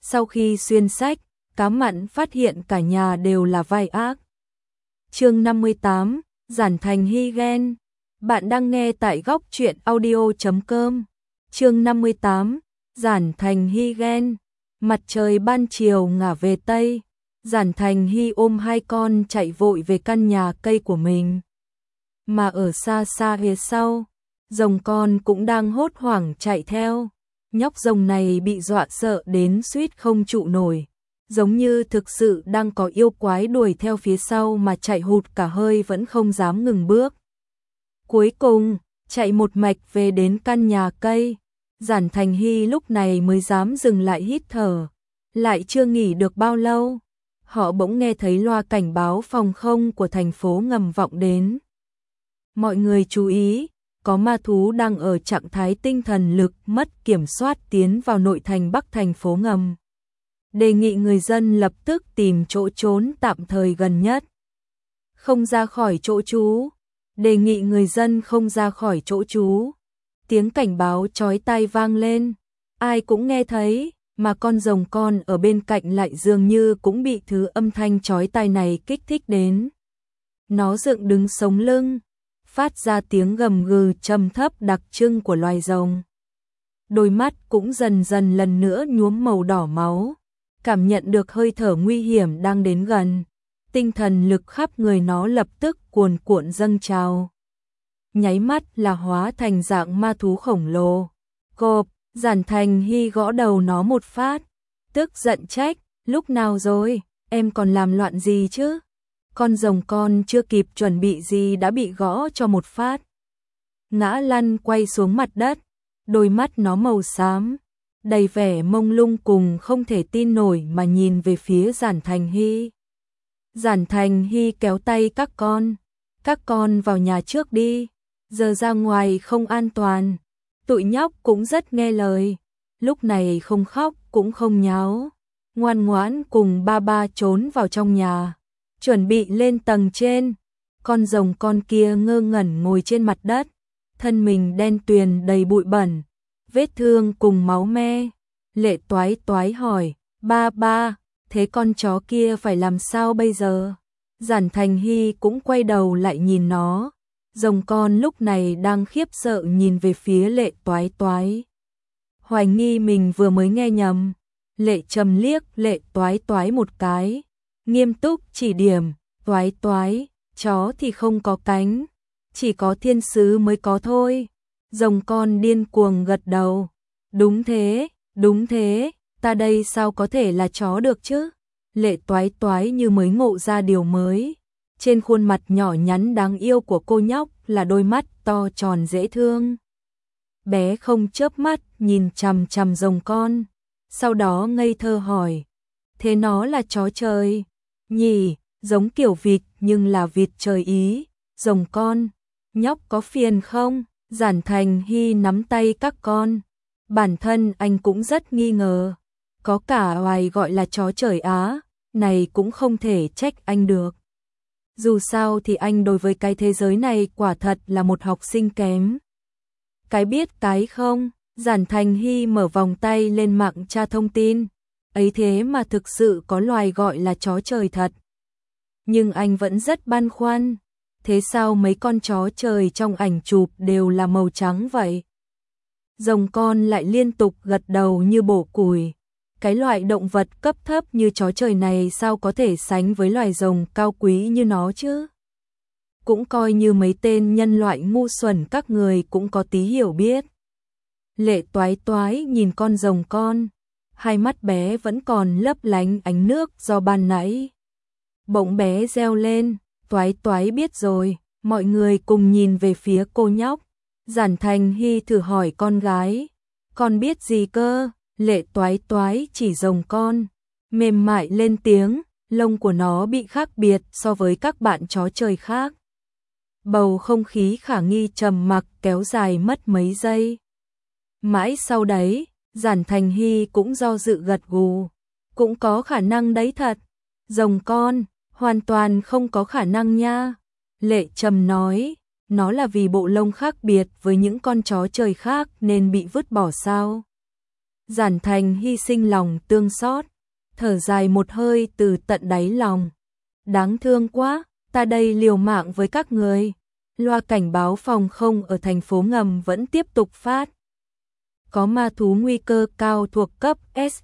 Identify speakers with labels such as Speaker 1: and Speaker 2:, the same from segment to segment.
Speaker 1: Sau khi xuyên sách, cá mặn phát hiện cả nhà đều là vai ác. Chương 58, Giản Thành Hy ghen. Bạn đang nghe tại góc truyện audio.com. Chương 58, Giản Thành Hy ghen. Mặt trời ban chiều ngả về tây, Giản Thành Hy ôm hai con chạy vội về căn nhà cây của mình. Mà ở xa xa phía sau, rồng con cũng đang hốt hoảng chạy theo. Nhóc rồng này bị dọa sợ đến suýt không trụ nổi, giống như thực sự đang có yêu quái đuổi theo phía sau mà chạy hụt cả hơi vẫn không dám ngừng bước. Cuối cùng, chạy một mạch về đến căn nhà cây, Giản Thành Hy lúc này mới dám dừng lại hít thở. Lại chưa nghỉ được bao lâu, họ bỗng nghe thấy loa cảnh báo phòng không của thành phố ngầm vọng đến. Mọi người chú ý, có ma thú đang ở trạng thái tinh thần lực mất kiểm soát tiến vào nội thành Bắc thành phố ngầm. Đề nghị người dân lập tức tìm chỗ trốn tạm thời gần nhất. Không ra khỏi chỗ trú. Đề nghị người dân không ra khỏi chỗ trú. Tiếng cảnh báo chói tai vang lên. Ai cũng nghe thấy, mà con rồng con ở bên cạnh lại dường như cũng bị thứ âm thanh chói tai này kích thích đến. Nó dựng đứng sống lưng, phát ra tiếng gầm gừ trầm thấp đặc trưng của loài rồng. Đôi mắt cũng dần dần lần nữa nhuốm màu đỏ máu, cảm nhận được hơi thở nguy hiểm đang đến gần. Tinh thần lực khắp người nó lập tức cuồn cuộn dâng trào. Nháy mắt là hóa thành dạng ma thú khổng lồ. Cộp, Giản Thành Hy gõ đầu nó một phát, tức giận trách, lúc nào rồi, em còn làm loạn gì chứ? Con rồng con chưa kịp chuẩn bị gì đã bị gõ cho một phát. Ngã lăn quay xuống mặt đất, đôi mắt nó màu xám, đầy vẻ mông lung cùng không thể tin nổi mà nhìn về phía Giản Thành Hy. Giản Thành Hy kéo tay các con vào nhà trước đi, giờ ra ngoài không an toàn. Tụi nhóc cũng rất nghe lời, lúc này không khóc cũng không nháo, ngoan ngoãn cùng ba ba trốn vào trong nhà, chuẩn bị lên tầng trên. Con rồng con kia ngơ ngẩn ngồi trên mặt đất, thân mình đen tuyền đầy bụi bẩn, vết thương cùng máu me. Lệ Toái Toái hỏi, ba ba, thế con chó kia phải làm sao bây giờ? Giản Thành Hy cũng quay đầu lại nhìn nó. Rồng con lúc này đang khiếp sợ nhìn về phía Lệ Toái Toái. Hoài nghi mình vừa mới nghe nhầm. Lệ Trầm liếc Lệ Toái Toái một cái, nghiêm túc chỉ điểm, Toái Toái, chó thì không có cánh, chỉ có thiên sứ mới có thôi. Rồng con điên cuồng gật đầu, đúng thế, ta đây sao có thể là chó được chứ? Lệ Toái Toái như mới ngộ ra điều mới. Trên khuôn mặt nhỏ nhắn đáng yêu của cô nhóc là đôi mắt to tròn dễ thương. Bé không chớp mắt nhìn chằm chằm rồng con, sau đó ngây thơ hỏi, thế nó là chó trời nhỉ? Giống kiểu vịt nhưng là vịt trời Ý. Rồng con, nhóc có phiền không? Giản Thành Hy nắm tay các con. Bản thân anh cũng rất nghi ngờ, có cả loài gọi là chó trời Á, này cũng không thể trách anh được. Dù sao thì anh đối với cái thế giới này quả thật là một học sinh kém. Cái biết cái không, Giản Thành Hy mở vòng tay lên mạng tra thông tin, ấy thế mà thực sự có loài gọi là chó trời thật. Nhưng anh vẫn rất băn khoăn, thế sao mấy con chó trời trong ảnh chụp đều là màu trắng vậy? Rồng con lại liên tục gật đầu như bổ củi. Cái loại động vật cấp thấp như chó trời này sao có thể sánh với loài rồng cao quý như nó chứ? Cũng coi như mấy tên nhân loại ngu xuẩn các người cũng có tí hiểu biết. Lệ Toái Toái nhìn con rồng con, hai mắt bé vẫn còn lấp lánh ánh nước do ban nãy. Bỗng bé reo lên, Toái Toái biết rồi. Mọi người cùng nhìn về phía cô nhóc. Giản Thành Hy thử hỏi con gái, con biết gì cơ? Lệ Toái Toái chỉ rồng con, mềm mại lên tiếng, lông của nó bị khác biệt so với các bạn chó trời khác. Bầu không khí khả nghi trầm mặc kéo dài mất mấy giây. Mãi sau đấy, Giản Thành Hy cũng do dự gật gù, cũng có khả năng đấy thật. Rồng con, hoàn toàn không có khả năng nha. Lệ Trầm nói, nó là vì bộ lông khác biệt với những con chó trời khác nên bị vứt bỏ sao? Giản Thành hy sinh lòng tương xót, thở dài một hơi từ tận đáy lòng. Đáng thương quá, ta đây liều mạng với các người. Loa cảnh báo phòng không ở thành phố ngầm vẫn tiếp tục phát. Có ma thú nguy cơ cao thuộc cấp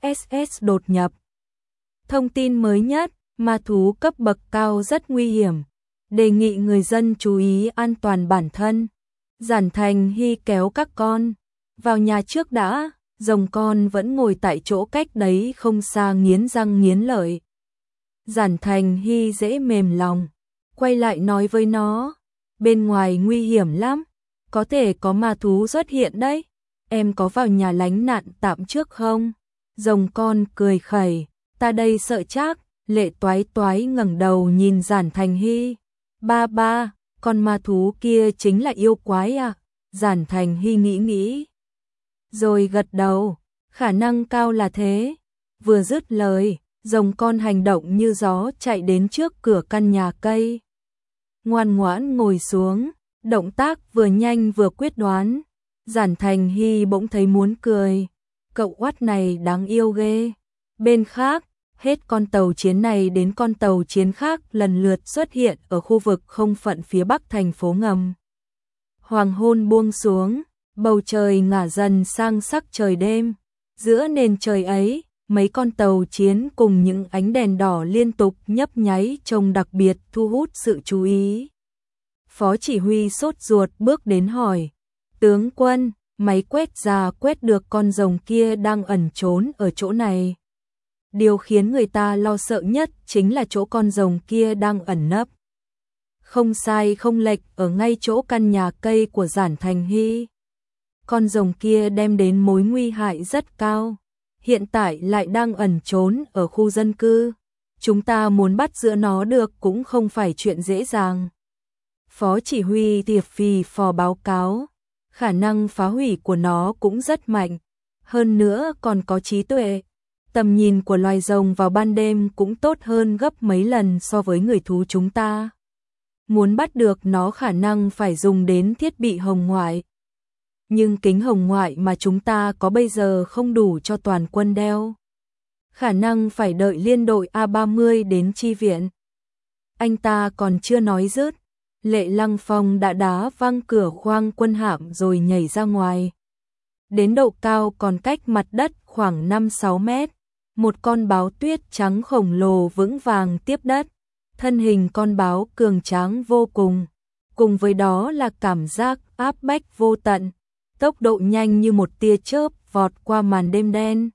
Speaker 1: SSS đột nhập. Thông tin mới nhất, ma thú cấp bậc cao rất nguy hiểm. Đề nghị người dân chú ý an toàn bản thân. Giản Thành hy kéo các con vào nhà trước đã. Rồng con vẫn ngồi tại chỗ cách đấy không xa nghiến răng nghiến lợi. Giản Thành hy dễ mềm lòng, quay lại nói với nó, bên ngoài nguy hiểm lắm, có thể có ma thú xuất hiện đấy, em có vào nhà lánh nạn tạm trước không? Rồng con cười khẩy, ta đây sợ chắc. Lệ Toái Toái ngẩng đầu nhìn Giản Thành hy, ba, con ma thú kia chính là yêu quái à? Giản Thành hy nghĩ rồi gật đầu, khả năng cao là thế. Vừa dứt lời, rồng con hành động như gió chạy đến trước cửa căn nhà cây. Ngoan ngoãn ngồi xuống, động tác vừa nhanh vừa quyết đoán. Giản Thành hy bỗng thấy muốn cười, cậu oát này đáng yêu ghê. Bên khác, hết con tàu chiến này đến con tàu chiến khác lần lượt xuất hiện ở khu vực không phận phía bắc thành phố ngầm. Hoàng hôn buông xuống, bầu trời ngả dần sang sắc trời đêm. Giữa nền trời ấy, mấy con tàu chiến cùng những ánh đèn đỏ liên tục nhấp nháy trông đặc biệt thu hút sự chú ý. Phó chỉ huy sốt ruột bước đến hỏi, tướng quân, máy quét ra quét được con rồng kia đang ẩn trốn ở chỗ này. Điều khiến người ta lo sợ nhất chính là chỗ con rồng kia đang ẩn nấp. Không sai không lệch, ở ngay chỗ căn nhà cây của Giản Thành hy. Con rồng kia đem đến mối nguy hại rất cao, hiện tại lại đang ẩn trốn ở khu dân cư. Chúng ta muốn bắt giữ nó được cũng không phải chuyện dễ dàng. Phó chỉ huy Tiệp Phì Phò báo cáo, khả năng phá hủy của nó cũng rất mạnh, hơn nữa còn có trí tuệ. Tầm nhìn của loài rồng vào ban đêm cũng tốt hơn gấp mấy lần so với người thú chúng ta. Muốn bắt được nó khả năng phải dùng đến thiết bị hồng ngoại. Nhưng kính hồng ngoại mà chúng ta có bây giờ không đủ cho toàn quân đeo. Khả năng phải đợi liên đội A30 đến chi viện. Anh ta còn chưa nói dứt, Lệ Lăng Phong đã đá văng cửa khoang quân hạm rồi nhảy ra ngoài. Đến độ cao còn cách mặt đất khoảng 5-6 mét. Một con báo tuyết trắng khổng lồ vững vàng tiếp đất. Thân hình con báo cường tráng vô cùng. Cùng với đó là cảm giác áp bách vô tận. Tốc độ nhanh như một tia chớp vọt qua màn đêm đen.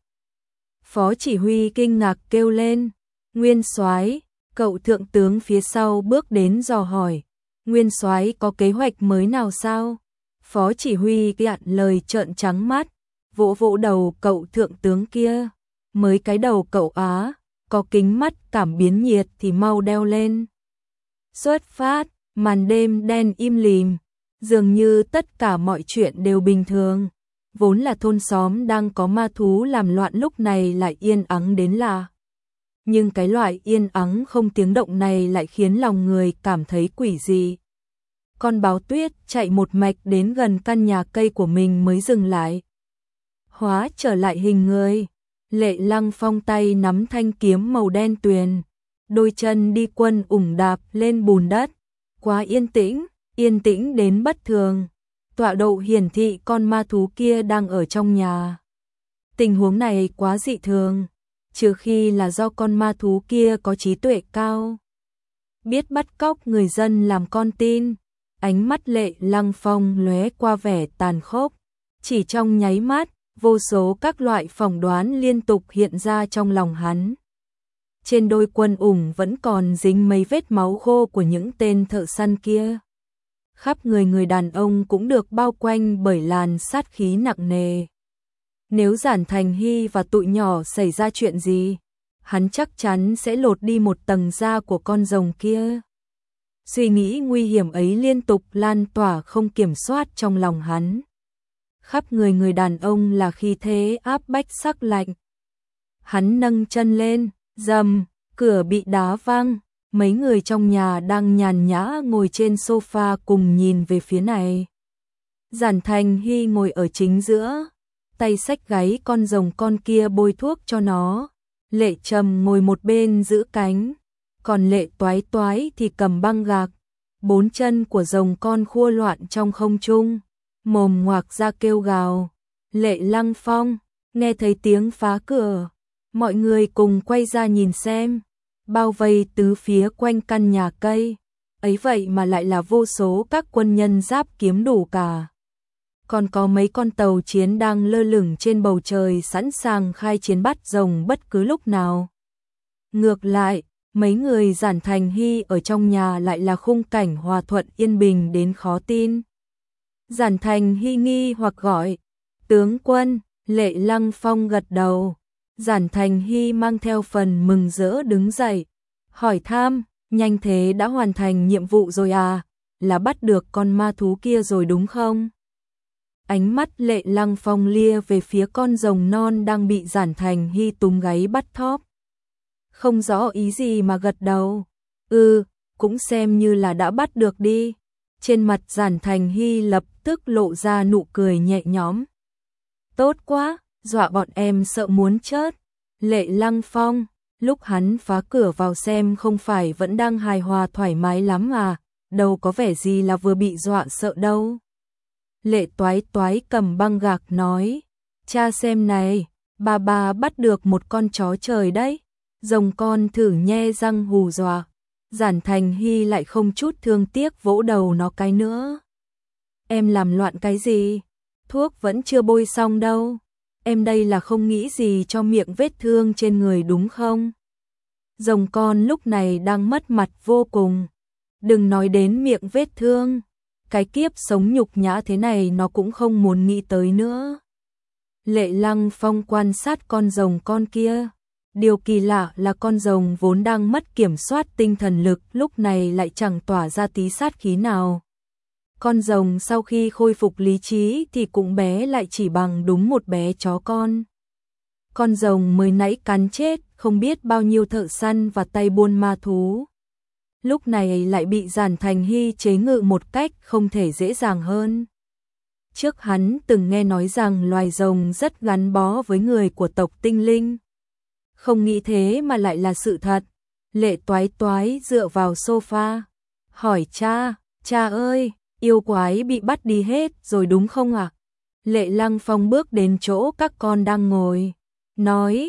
Speaker 1: Phó chỉ huy kinh ngạc kêu lên, Nguyên soái, cậu thượng tướng phía sau bước đến dò hỏi, Nguyên soái có kế hoạch mới nào sao? Phó chỉ huy gạn lời trợn trắng mắt, vỗ vỗ đầu cậu thượng tướng kia, mới cái đầu cậu á, có kính mắt cảm biến nhiệt thì mau đeo lên. Xuất phát, màn đêm đen im lìm. Dường như tất cả mọi chuyện đều bình thường. Vốn là thôn xóm đang có ma thú làm loạn lúc này lại yên ắng đến lạ. Nhưng cái loại yên ắng không tiếng động này lại khiến lòng người cảm thấy quỷ dị. Con báo tuyết chạy một mạch đến gần căn nhà cây của mình mới dừng lại. Hóa trở lại hình người. Lệ Lăng Phong tay nắm thanh kiếm màu đen tuyền. Đôi chân đi quân ủng đạp lên bùn đất. Quá yên tĩnh đến bất thường. Tọa độ hiển thị con ma thú kia đang ở trong nhà. Tình huống này quá dị thường, trừ khi là do con ma thú kia có trí tuệ cao, biết bắt cóc người dân làm con tin. Ánh mắt Lệ Lăng Phong lóe qua vẻ tàn khốc. Chỉ trong nháy mắt, vô số các loại phỏng đoán liên tục hiện ra trong lòng hắn. Trên đôi quân ủng vẫn còn dính mấy vết máu khô của những tên thợ săn kia. Khắp người đàn ông cũng được bao quanh bởi làn sát khí nặng nề. Nếu Giản Thành hy và tụi nhỏ xảy ra chuyện gì, hắn chắc chắn sẽ lột đi một tầng da của con rồng kia. Suy nghĩ nguy hiểm ấy liên tục lan tỏa không kiểm soát trong lòng hắn. Khắp người đàn ông là khí thế áp bách sắc lạnh. Hắn nâng chân lên, rầm, cửa bị đá văng. Mấy người trong nhà đang nhàn nhã ngồi trên sofa cùng nhìn về phía này. Giản Thành hy ngồi ở chính giữa, tay xách gáy con rồng con kia bôi thuốc cho nó. Lệ Trầm ngồi một bên giữ cánh, còn Lệ Toái Toái thì cầm băng gạc. Bốn chân của rồng con khua loạn trong không trung, mồm ngoạc ra kêu gào. Lệ Lăng Phong nghe thấy tiếng phá cửa, mọi người cùng quay ra nhìn xem, bao vây tứ phía quanh căn nhà cây. Ấy vậy mà lại là vô số các quân nhân giáp kiếm đủ cả. Còn có mấy con tàu chiến đang lơ lửng trên bầu trời sẵn sàng khai chiến bắt rồng bất cứ lúc nào. Ngược lại, mấy người Giản Thành Hy ở trong nhà lại là khung cảnh hòa thuận yên bình đến khó tin. Giản Thành Hy nghi hoặc gọi, tướng quân. Lệ Lăng Phong gật đầu. Giản Thành Hy mang theo phần mừng rỡ đứng dậy, hỏi thăm, nhanh thế đã hoàn thành nhiệm vụ rồi à, là bắt được con ma thú kia rồi đúng không? Ánh mắt Lệ Lăng Phong lia về phía con rồng non đang bị Giản Thành Hy túm gáy bắt thóp. Không rõ ý gì mà gật đầu. Cũng xem như là đã bắt được đi. Trên mặt Giản Thành Hy lập tức lộ ra nụ cười nhẹ nhõm. Tốt quá, dọa bọn em sợ muốn chết. Lệ Lăng Phong, lúc hắn phá cửa vào xem không phải vẫn đang hài hòa thoải mái lắm à, đâu có vẻ gì là vừa bị dọa sợ đâu. Lệ Toái Toái cầm băng gạc nói, cha xem này, bà bắt được một con chó trời đấy. Rồng con thử nhe răng hù dọa. Giản Thành Hy lại không chút thương tiếc vỗ đầu nó cái nữa. Em làm loạn cái gì? Thuốc vẫn chưa bôi xong đâu. Em đây là không nghĩ gì cho miệng vết thương trên người đúng không? Rồng con lúc này đang mất mặt vô cùng. Đừng nói đến miệng vết thương. Cái kiếp sống nhục nhã thế này nó cũng không muốn nghĩ tới nữa. Lệ Lăng Phong quan sát con rồng con kia. Điều kỳ lạ là con rồng vốn đang mất kiểm soát tinh thần lực lúc này lại chẳng tỏa ra tí sát khí nào. Con rồng sau khi khôi phục lý trí thì cũng bé lại chỉ bằng đúng một bé chó con. Con rồng mới nãy cắn chết không biết bao nhiêu thợ săn và tay buôn ma thú. Lúc này lại bị Giản Thành Hy chế ngự một cách không thể dễ dàng hơn. Trước hắn từng nghe nói rằng loài rồng rất gắn bó với người của tộc tinh linh. Không nghĩ thế mà lại là sự thật. Lệ Toái Toái dựa vào sofa, hỏi cha ơi, yêu quái bị bắt đi hết rồi đúng không ạ? Lệ Lăng Phong bước đến chỗ các con đang ngồi, nói,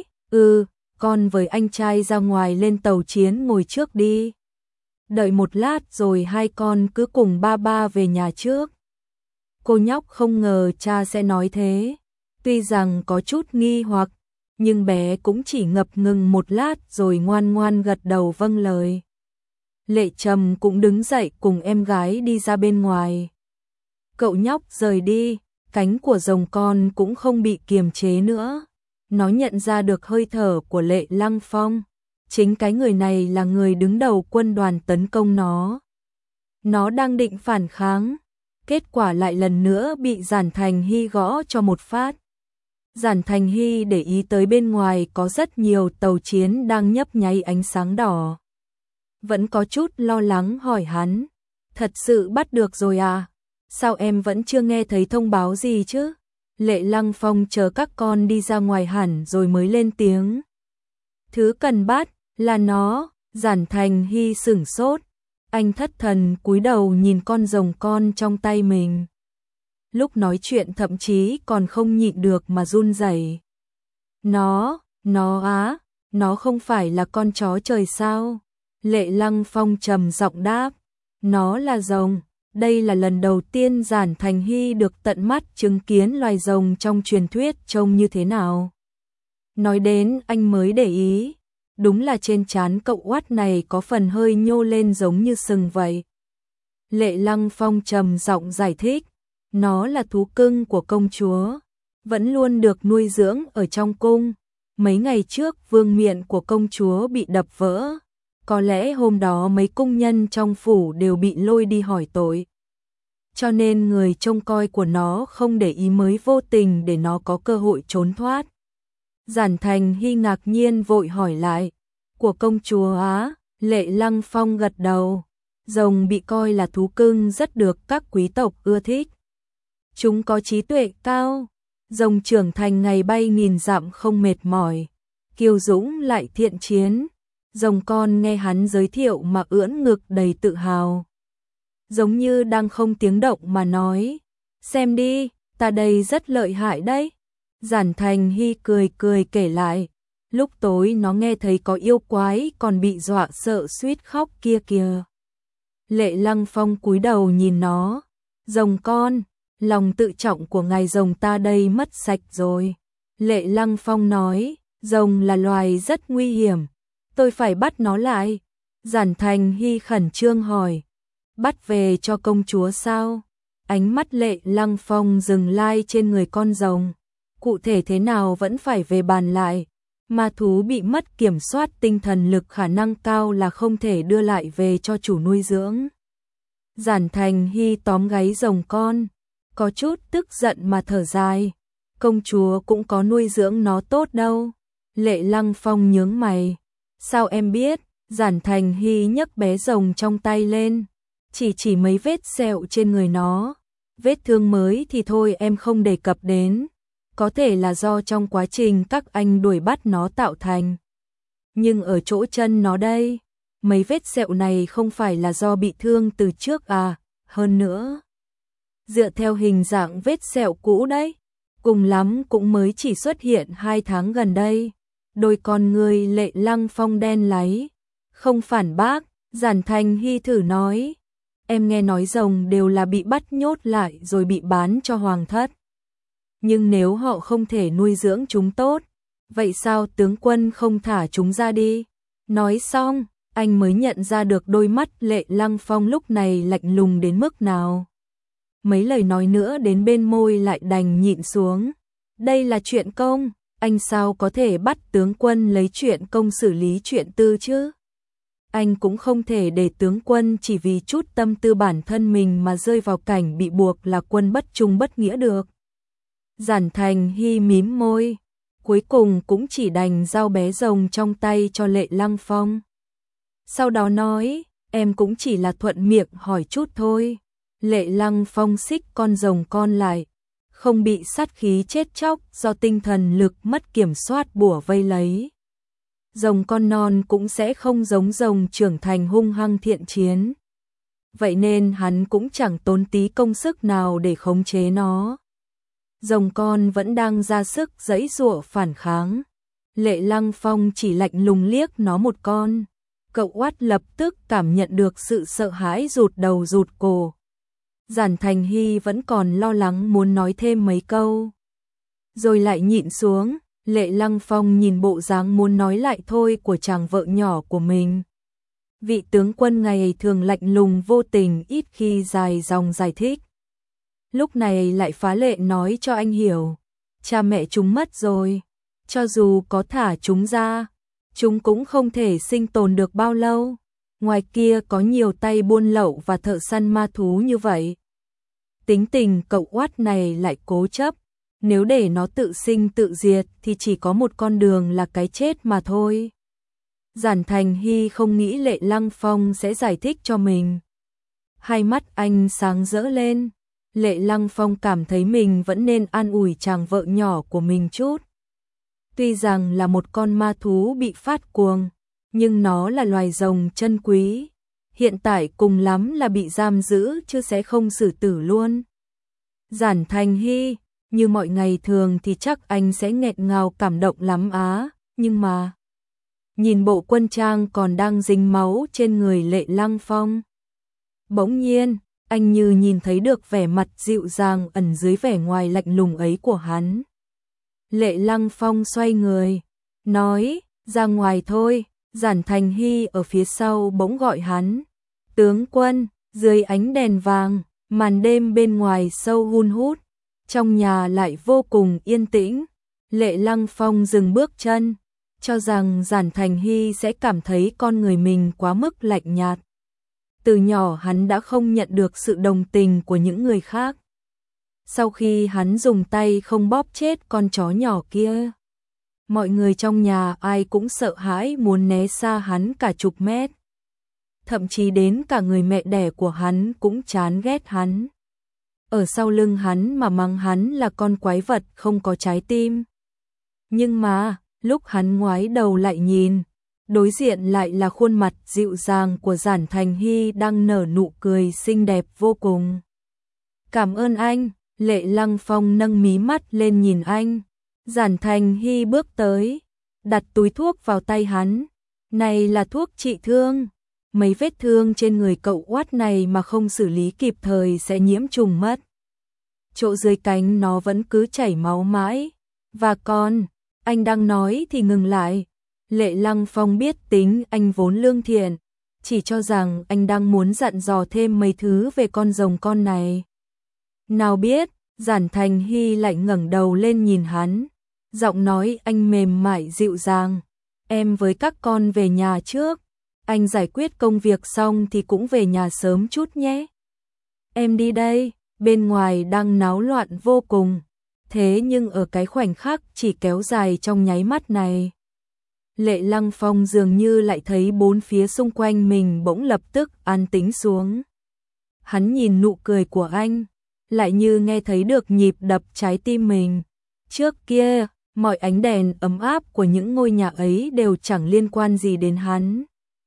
Speaker 1: con với anh trai ra ngoài lên tàu chiến ngồi trước đi. Đợi một lát rồi hai con cứ cùng ba về nhà trước. Cô nhóc không ngờ cha sẽ nói thế. Tuy rằng có chút nghi hoặc, nhưng bé cũng chỉ ngập ngừng một lát rồi ngoan ngoan gật đầu vâng lời. Lệ Trầm cũng đứng dậy cùng em gái đi ra bên ngoài. Cậu nhóc rời đi, cánh của rồng con cũng không bị kiềm chế nữa. Nó nhận ra được hơi thở của Lệ Lăng Phong. Chính cái người này là người đứng đầu quân đoàn tấn công nó. Nó đang định phản kháng, kết quả lại lần nữa bị Giản Thành Hy gõ cho một phát. Giản Thành Hy để ý tới bên ngoài có rất nhiều tàu chiến đang nhấp nháy ánh sáng đỏ. Vẫn có chút lo lắng hỏi hắn, thật sự bắt được rồi à? Sao em vẫn chưa nghe thấy thông báo gì chứ? Lệ Lăng Phong chờ các con đi ra ngoài hẳn rồi mới lên tiếng. Thứ cần bắt là nó. Giản Thành Hy sửng sốt. Anh thất thần cúi đầu nhìn con rồng con trong tay mình. Lúc nói chuyện thậm chí còn không nhịn được mà run rẩy. Nó không phải là con chó trời sao? Lệ Lăng Phong trầm giọng đáp. Nó là rồng. Đây là lần đầu tiên Giản Thành Hy được tận mắt chứng kiến loài rồng trong truyền thuyết trông như thế nào. Nói đến anh mới để ý. Đúng là trên trán cậu oát này có phần hơi nhô lên giống như sừng vậy. Lệ Lăng Phong trầm giọng giải thích. Nó là thú cưng của công chúa, vẫn luôn được nuôi dưỡng ở trong cung. Mấy ngày trước vương miện của công chúa bị đập vỡ. Có lẽ hôm đó mấy cung nhân trong phủ đều bị lôi đi hỏi tội. Cho nên người trông coi của nó không để ý mới vô tình để nó có cơ hội trốn thoát. Giản Thành Hy ngạc nhiên vội hỏi lại. Của công chúa á? Lệ Lăng Phong gật đầu. Rồng bị coi là thú cưng rất được các quý tộc ưa thích. Chúng có trí tuệ cao, Rồng trưởng thành ngày bay nghìn dặm không mệt mỏi, kiêu dũng lại thiện chiến. Rồng con nghe hắn giới thiệu mà ưỡn ngực đầy tự hào. Giống như đang không tiếng động mà nói, xem đi, ta đây rất lợi hại đấy. Giản Thành Hy cười cười kể lại, lúc tối nó nghe thấy có yêu quái còn bị dọa sợ suýt khóc kia kìa. Lệ Lăng Phong cúi đầu nhìn nó, rồng con, lòng tự trọng của ngài rồng ta đây mất sạch rồi. Lệ Lăng Phong nói, rồng là loài rất nguy hiểm, tôi phải bắt nó lại. Giản Thành Hy khẩn trương hỏi, bắt về cho công chúa sao? Ánh mắt Lệ Lăng Phong dừng lại trên người con rồng. Cụ thể thế nào vẫn phải về bàn lại. Ma thú bị mất kiểm soát tinh thần lực khả năng cao là không thể đưa lại về cho chủ nuôi dưỡng. Giản Thành Hy tóm gáy rồng con, có chút tức giận mà thở dài. Công chúa cũng có nuôi dưỡng nó tốt đâu. Lệ Lăng Phong nhướng mày. Sao em biết? Giản Thành Hy nhấc bé rồng trong tay lên, chỉ mấy vết sẹo trên người nó. Vết thương mới thì thôi em không đề cập đến, có thể là do trong quá trình các anh đuổi bắt nó tạo thành. Nhưng ở chỗ chân nó đây, mấy vết sẹo này không phải là do bị thương từ trước à, hơn nữa. Dựa theo hình dạng vết sẹo cũ đấy, cùng lắm cũng mới chỉ xuất hiện 2 tháng gần đây. Đôi con người Lệ Lăng Phong đen láy, không phản bác. Giản Thành Hy thử nói, em nghe nói rồng đều là bị bắt nhốt lại rồi bị bán cho hoàng thất. Nhưng nếu họ không thể nuôi dưỡng chúng tốt, vậy sao tướng quân không thả chúng ra đi? Nói xong, anh mới nhận ra được đôi mắt Lệ Lăng Phong lúc này lạnh lùng đến mức nào. Mấy lời nói nữa đến bên môi lại đành nhịn xuống. Đây là chuyện công, anh sao có thể bắt tướng quân lấy chuyện công xử lý chuyện tư chứ? Anh cũng không thể để tướng quân chỉ vì chút tâm tư bản thân mình mà rơi vào cảnh bị buộc là quân bất trung bất nghĩa được. Giản Thành Hy mím môi, cuối cùng cũng chỉ đành giao bé rồng trong tay cho Lệ Lăng Phong. Sau đó nói, em cũng chỉ là thuận miệng hỏi chút thôi. Lệ Lăng Phong xích con rồng con lại, không bị sát khí chết chóc do tinh thần lực mất kiểm soát bủa vây lấy. Rồng con non cũng sẽ không giống rồng trưởng thành hung hăng thiện chiến. Vậy nên hắn cũng chẳng tốn tí công sức nào để khống chế nó. Rồng con vẫn đang ra sức giãy giụa phản kháng. Lệ Lăng Phong chỉ lạnh lùng liếc nó một con. Cậu oát lập tức cảm nhận được sự sợ hãi rụt đầu rụt cổ. Giản Thành Hy vẫn còn lo lắng muốn nói thêm mấy câu, rồi lại nhịn xuống. Lệ Lăng Phong nhìn bộ dáng muốn nói lại thôi của chàng vợ nhỏ của mình. Vị tướng quân ngày thường lạnh lùng vô tình ít khi dài dòng giải thích. Lúc này lại phá lệ nói cho anh hiểu, cha mẹ chúng mất rồi, cho dù có thả chúng ra, chúng cũng không thể sinh tồn được bao lâu. Ngoài kia có nhiều tay buôn lậu và thợ săn ma thú như vậy. Tính tình cậu oát này lại cố chấp, nếu để nó tự sinh tự diệt thì chỉ có một con đường là cái chết mà thôi. Giản Thành Hy không nghĩ Lệ Lăng Phong sẽ giải thích cho mình. Hai mắt anh sáng rỡ lên. Lệ Lăng Phong cảm thấy mình vẫn nên an ủi chàng vợ nhỏ của mình chút. Tuy rằng là một con ma thú bị phát cuồng, nhưng nó là loài rồng chân quý. Hiện tại cùng lắm là bị giam giữ chứ sẽ không xử tử luôn. Giản Thành Hy, như mọi ngày thường thì chắc anh sẽ nghẹn ngào cảm động lắm á, nhưng mà nhìn bộ quân trang còn đang dính máu trên người Lệ Lăng Phong. Bỗng nhiên, anh như nhìn thấy được vẻ mặt dịu dàng ẩn dưới vẻ ngoài lạnh lùng ấy của hắn. Lệ Lăng Phong xoay người, nói, ra ngoài thôi. Giản Thành Hy ở phía sau bỗng gọi hắn. Tướng quân, dưới ánh đèn vàng, màn đêm bên ngoài sâu hun hút, trong nhà lại vô cùng yên tĩnh. Lệ Lăng Phong dừng bước chân, cho rằng Giản Thành Hy sẽ cảm thấy con người mình quá mức lạnh nhạt. Từ nhỏ hắn đã không nhận được sự đồng tình của những người khác. Sau khi hắn dùng tay không bóp chết con chó nhỏ kia, mọi người trong nhà ai cũng sợ hãi muốn né xa hắn cả chục mét. Thậm chí đến cả người mẹ đẻ của hắn cũng chán ghét hắn. ở sau lưng hắn mà mắng hắn là con quái vật không có trái tim. Nhưng mà, lúc hắn ngoái đầu lại nhìn, đối diện lại là khuôn mặt dịu dàng của Giản Thành Hy đang nở nụ cười xinh đẹp vô cùng. Cảm ơn anh, Lệ Lăng Phong nâng mí mắt lên nhìn anh. Giản Thành Hy bước tới, đặt túi thuốc vào tay hắn. Này là thuốc trị thương. Mấy vết thương trên người cậu oát này mà không xử lý kịp thời sẽ nhiễm trùng mất. Chỗ dưới cánh nó vẫn cứ chảy máu mãi. Và còn, anh đang nói thì ngừng lại. Lệ Lăng Phong biết tính anh vốn lương thiện, chỉ cho rằng anh đang muốn dặn dò thêm mấy thứ về con rồng con này. Nào biết, Giản Thành Hy lại ngẩng đầu lên nhìn hắn, giọng nói anh mềm mại dịu dàng. Em với các con về nhà trước, anh giải quyết công việc xong thì cũng về nhà sớm chút nhé. Em đi đây, bên ngoài đang náo loạn vô cùng, thế nhưng ở cái khoảnh khắc chỉ kéo dài trong nháy mắt này. Lệ Lăng Phong dường như lại thấy bốn phía xung quanh mình bỗng lập tức an tĩnh xuống. Hắn nhìn nụ cười của anh, lại như nghe thấy được nhịp đập trái tim mình. Trước kia, mọi ánh đèn ấm áp của những ngôi nhà ấy đều chẳng liên quan gì đến hắn.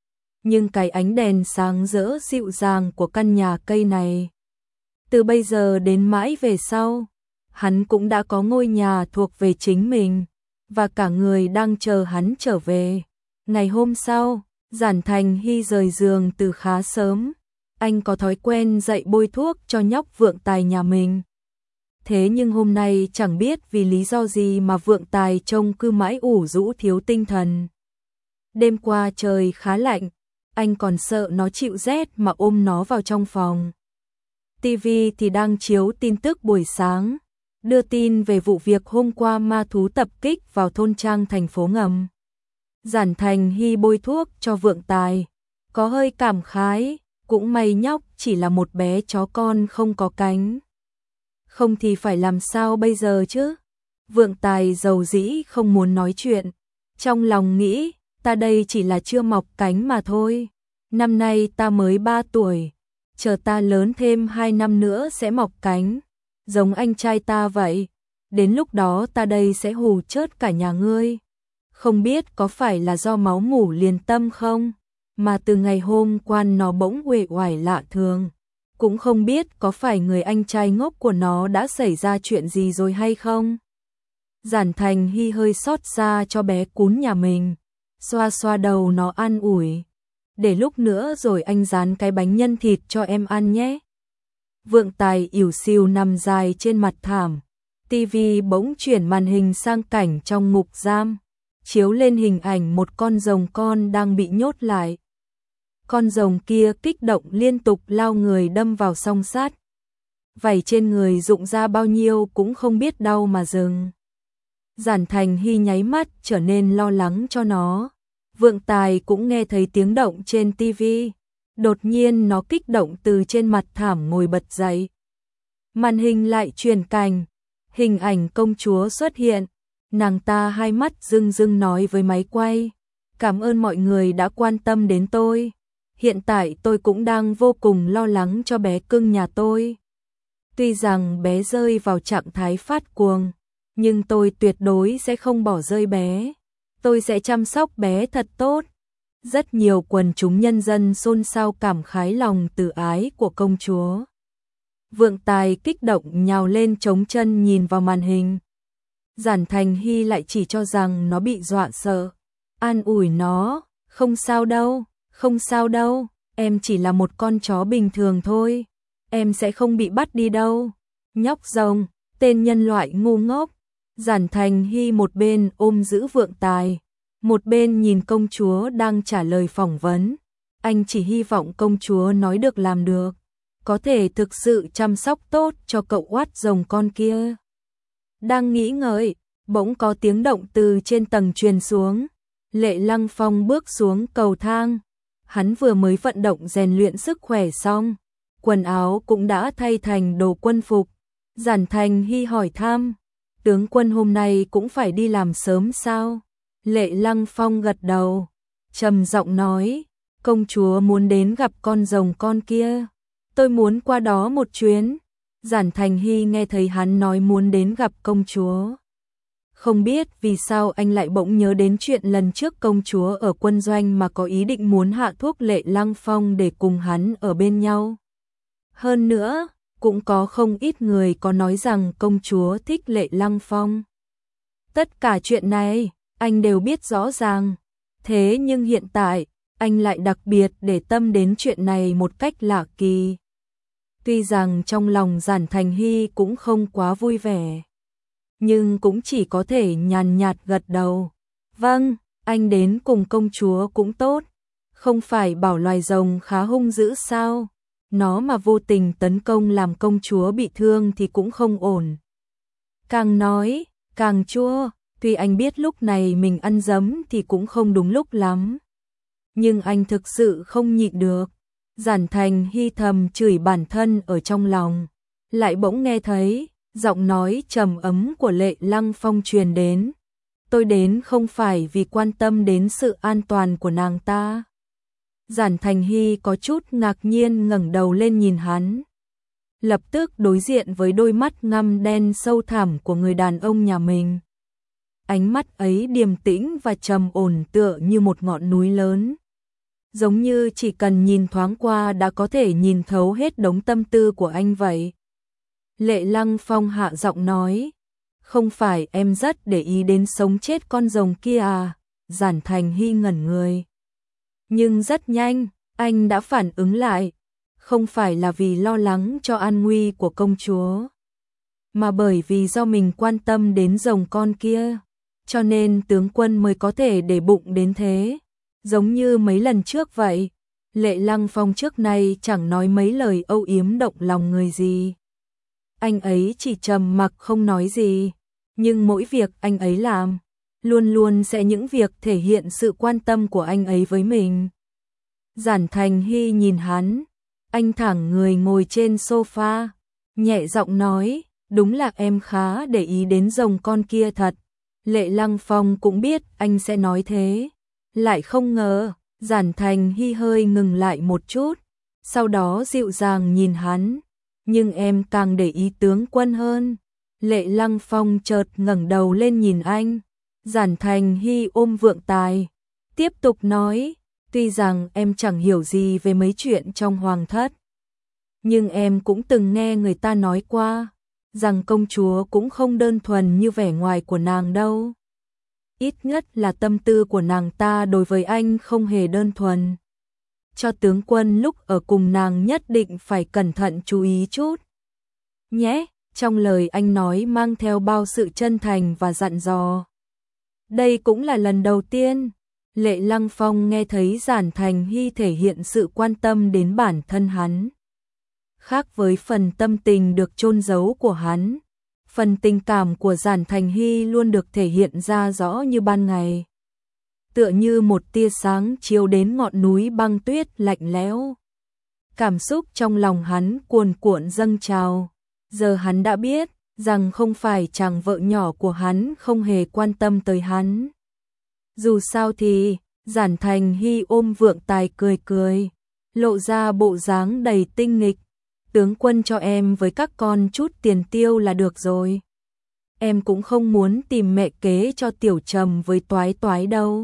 Speaker 1: Nhưng cái ánh đèn sáng rỡ dịu dàng của căn nhà cây này, từ bây giờ đến mãi về sau, hắn cũng đã có ngôi nhà thuộc về chính mình, và cả người đang chờ hắn trở về. Ngày hôm sau, Giản Thành Hy rời giường từ khá sớm. Anh có thói quen dậy bôi thuốc cho nhóc Vượng Tài nhà mình. Thế nhưng hôm nay chẳng biết vì lý do gì mà Vượng Tài trông cứ mãi ủ rũ thiếu tinh thần. Đêm qua trời khá lạnh, anh còn sợ nó chịu rét mà ôm nó vào trong phòng. TV thì đang chiếu tin tức buổi sáng, đưa tin về vụ việc hôm qua ma thú tập kích vào thôn trang thành phố Ngầm. Giản Thành Hy bôi thuốc cho Vượng Tài, có hơi cảm khái, cũng may nhóc chỉ là một bé chó con không có cánh. Không thì phải làm sao bây giờ chứ? Vượng Tài dầu dĩ không muốn nói chuyện, trong lòng nghĩ, ta đây chỉ là chưa mọc cánh mà thôi. Năm nay ta mới 3 tuổi, chờ ta lớn thêm 2 năm nữa sẽ mọc cánh, giống anh trai ta vậy. Đến lúc đó ta đây sẽ hù chết cả nhà ngươi. Không biết có phải là do máu mủ liền tâm không, mà từ ngày hôm qua nó bỗng uể oải lạ thường. Cũng không biết có phải người anh trai ngốc của nó đã xảy ra chuyện gì rồi hay không. Giản Thành Hy hơi xót xa cho bé cún nhà mình, xoa xoa đầu nó an ủi. Để lúc nữa rồi anh rán cái bánh nhân thịt cho em ăn nhé. Vượng Tài ỉu xìu nằm dài trên mặt thảm. TV bỗng chuyển màn hình sang cảnh trong ngục giam, chiếu lên hình ảnh một con rồng con đang bị nhốt lại. Con rồng kia kích động liên tục lao người đâm vào song sát. Vảy trên người rụng ra bao nhiêu cũng không biết đau mà dừng. Giản Thành Hy nháy mắt trở nên lo lắng cho nó. Vượng Tài cũng nghe thấy tiếng động trên TV. Đột nhiên nó kích động từ trên mặt thảm ngồi bật dậy. Màn hình lại chuyển cảnh. Hình ảnh công chúa xuất hiện. Nàng ta hai mắt rưng rưng nói với máy quay. Cảm ơn mọi người đã quan tâm đến tôi. Hiện tại tôi cũng đang vô cùng lo lắng cho bé cưng nhà tôi. Tuy rằng bé rơi vào trạng thái phát cuồng, nhưng tôi tuyệt đối sẽ không bỏ rơi bé. Tôi sẽ chăm sóc bé thật tốt. Rất nhiều quần chúng nhân dân xôn xao cảm khái lòng từ ái của công chúa. Vượng Tài kích động nhào lên chống chân nhìn vào màn hình. Giản Thành Hy lại chỉ cho rằng nó bị dọa sợ. An ủi nó, không sao đâu, không sao đâu, em chỉ là một con chó bình thường thôi. Em sẽ không bị bắt đi đâu. Nhóc rồng, tên nhân loại ngu ngốc. Giản Thành Hy một bên ôm giữ Vượng Tài, một bên nhìn công chúa đang trả lời phỏng vấn. Anh chỉ hy vọng công chúa nói được làm được, có thể thực sự chăm sóc tốt cho cậu oát rồng con kia. Đang nghĩ ngợi, bỗng có tiếng động từ trên tầng truyền xuống. Lệ Lăng Phong bước xuống cầu thang. Hắn vừa mới vận động rèn luyện sức khỏe xong, quần áo cũng đã thay thành đồ quân phục. Giản Thành Hy hỏi thăm, tướng quân hôm nay cũng phải đi làm sớm sao? Lệ Lăng Phong gật đầu, trầm giọng nói, công chúa muốn đến gặp con rồng con kia. Tôi muốn qua đó một chuyến. Giản Thành Hy nghe thấy hắn nói muốn đến gặp công chúa. Không biết vì sao anh lại bỗng nhớ đến chuyện lần trước công chúa ở quân doanh mà có ý định muốn hạ thuốc Lệ Lăng Phong để cùng hắn ở bên nhau. Hơn nữa, cũng có không ít người có nói rằng công chúa thích Lệ Lăng Phong. Tất cả chuyện này, anh đều biết rõ ràng. Thế nhưng hiện tại, anh lại đặc biệt để tâm đến chuyện này một cách lạ kỳ. Tuy rằng trong lòng Giản Thành Hy cũng không quá vui vẻ, nhưng cũng chỉ có thể nhàn nhạt gật đầu. Vâng, anh đến cùng công chúa cũng tốt. Không phải bảo loài rồng khá hung dữ sao? Nó mà vô tình tấn công làm công chúa bị thương thì cũng không ổn. Càng nói, càng chua. Tuy anh biết lúc này mình ăn dấm thì cũng không đúng lúc lắm, nhưng anh thực sự không nhịn được. Giản Thành Hy thầm chửi bản thân ở trong lòng, lại bỗng nghe thấy giọng nói trầm ấm của Lệ Lăng Phong truyền đến. Tôi đến không phải vì quan tâm đến sự an toàn của nàng ta. Giản Thành Hy có chút ngạc nhiên ngẩng đầu lên nhìn hắn. Lập tức đối diện với đôi mắt ngăm đen sâu thẳm của người đàn ông nhà mình. Ánh mắt ấy điềm tĩnh và trầm ổn tựa như một ngọn núi lớn. Giống như chỉ cần nhìn thoáng qua đã có thể nhìn thấu hết đống tâm tư của anh vậy. Lệ Lăng Phong hạ giọng nói. Không phải em rất để ý đến sống chết con rồng kia à? Giản Thành Hy ngẩn người. Nhưng rất nhanh, anh đã phản ứng lại. Không phải là vì lo lắng cho an nguy của công chúa, mà bởi vì do mình quan tâm đến rồng con kia. Cho nên tướng quân mới có thể để bụng đến thế. Giống như mấy lần trước vậy, Lệ Lăng Phong trước nay chẳng nói mấy lời âu yếm động lòng người gì. Anh ấy chỉ trầm mặc không nói gì, nhưng mỗi việc anh ấy làm, luôn luôn sẽ những việc thể hiện sự quan tâm của anh ấy với mình. Giản Thành Hy nhìn hắn, anh thẳng người ngồi trên sofa, nhẹ giọng nói, đúng là em khá để ý đến rồng con kia thật. Lệ Lăng Phong cũng biết anh sẽ nói thế, lại không ngờ. Giản Thành Hy hơi ngừng lại một chút, sau đó dịu dàng nhìn hắn, nhưng em càng để ý tướng quân hơn. Lệ Lăng Phong chợt ngẩng đầu lên nhìn anh. Giản Thành Hy ôm vượng tài, tiếp tục nói, tuy rằng em chẳng hiểu gì về mấy chuyện trong hoàng thất, nhưng em cũng từng nghe người ta nói qua, rằng công chúa cũng không đơn thuần như vẻ ngoài của nàng đâu. Ít nhất là tâm tư của nàng ta đối với anh không hề đơn thuần. Cho tướng quân lúc ở cùng nàng nhất định phải cẩn thận chú ý chút nhé. Trong lời anh nói mang theo bao sự chân thành và dặn dò. Đây cũng là lần đầu tiên Lệ Lăng Phong nghe thấy Giản Thành Hy thể hiện sự quan tâm đến bản thân hắn. Khác với phần tâm tình được chôn giấu của hắn, phần tình cảm của Giản Thành Hy luôn được thể hiện ra rõ như ban ngày. Tựa như một tia sáng chiếu đến ngọn núi băng tuyết lạnh lẽo. Cảm xúc trong lòng hắn cuồn cuộn dâng trào. Giờ hắn đã biết rằng không phải chàng vợ nhỏ của hắn không hề quan tâm tới hắn. Dù sao thì, Giản Thành Hy ôm vượng tài cười cười, lộ ra bộ dáng đầy tinh nghịch. Tướng quân cho em với các con chút tiền tiêu là được rồi. Em cũng không muốn tìm mẹ kế cho Tiểu Trầm với Toái Toái đâu.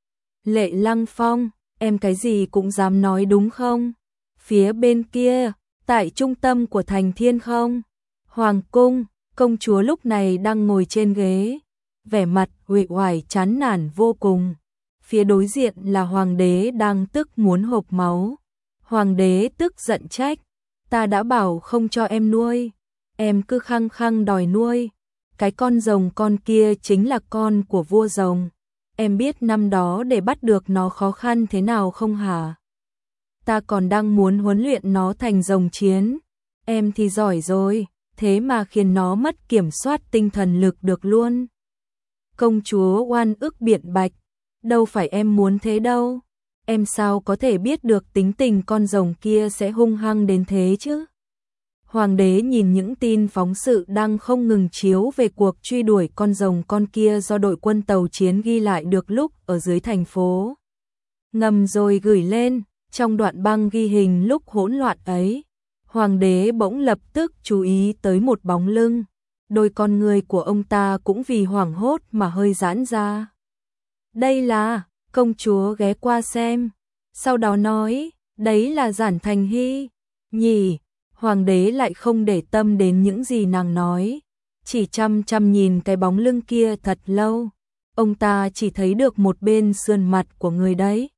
Speaker 1: Lệ Lăng Phong, em cái gì cũng dám nói đúng không? Phía bên kia, tại trung tâm của thành Thiên không? Hoàng cung, công chúa lúc này đang ngồi trên ghế, vẻ mặt uể oải chán nản vô cùng. Phía đối diện là hoàng đế đang tức muốn hộc máu. Hoàng đế tức giận trách, ta đã bảo không cho em nuôi, em cứ khăng khăng đòi nuôi. Cái con rồng con kia chính là con của vua rồng. Em biết năm đó để bắt được nó khó khăn thế nào không hả? Ta còn đang muốn huấn luyện nó thành rồng chiến. Em thì giỏi rồi, thế mà khiến nó mất kiểm soát tinh thần lực được luôn. Công chúa oan ức biện bạch, đâu phải em muốn thế đâu. Em sao có thể biết được tính tình con rồng kia sẽ hung hăng đến thế chứ? Hoàng đế nhìn những tin phóng sự đang không ngừng chiếu về cuộc truy đuổi con rồng con kia do đội quân tàu chiến ghi lại được lúc ở dưới thành phố ngầm rồi gửi lên. Trong đoạn băng ghi hình lúc hỗn loạn ấy, Hoàng đế bỗng lập tức chú ý tới một bóng lưng, đôi con người của ông ta cũng vì hoảng hốt mà hơi giãn ra. Đây là, công chúa ghé qua xem, sau đó nói, đấy là Giản Thành Hy, nhỉ. Hoàng đế lại không để tâm đến những gì nàng nói, chỉ chăm chăm nhìn cái bóng lưng kia thật lâu. Ông ta chỉ thấy được một bên sườn mặt của người đấy.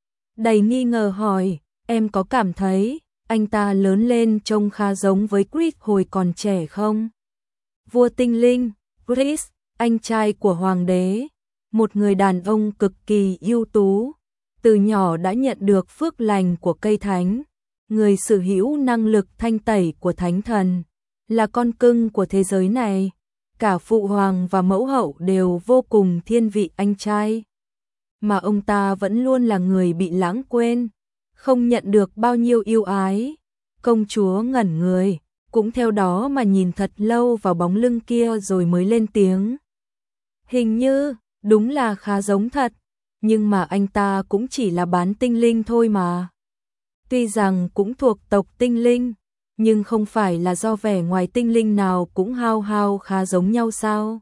Speaker 1: Đầy nghi ngờ hỏi, em có cảm thấy anh ta lớn lên trông khá giống với Chris hồi còn trẻ không? Vua tinh linh, Chris, anh trai của hoàng đế, một người đàn ông cực kỳ ưu tú, từ nhỏ đã nhận được phước lành của cây thánh, người sở hữu năng lực thanh tẩy của thánh thần, là con cưng của thế giới này. Cả phụ hoàng và mẫu hậu đều vô cùng thiên vị anh trai. Mà ông ta vẫn luôn là người bị lãng quên, không nhận được bao nhiêu yêu ái. Công chúa ngẩn người, cũng theo đó mà nhìn thật lâu vào bóng lưng kia rồi mới lên tiếng. Hình như, đúng là khá giống thật, nhưng mà anh ta cũng chỉ là bán tinh linh thôi mà. Tuy rằng cũng thuộc tộc tinh linh, nhưng không phải là do vẻ ngoài tinh linh nào cũng hao hao khá giống nhau sao?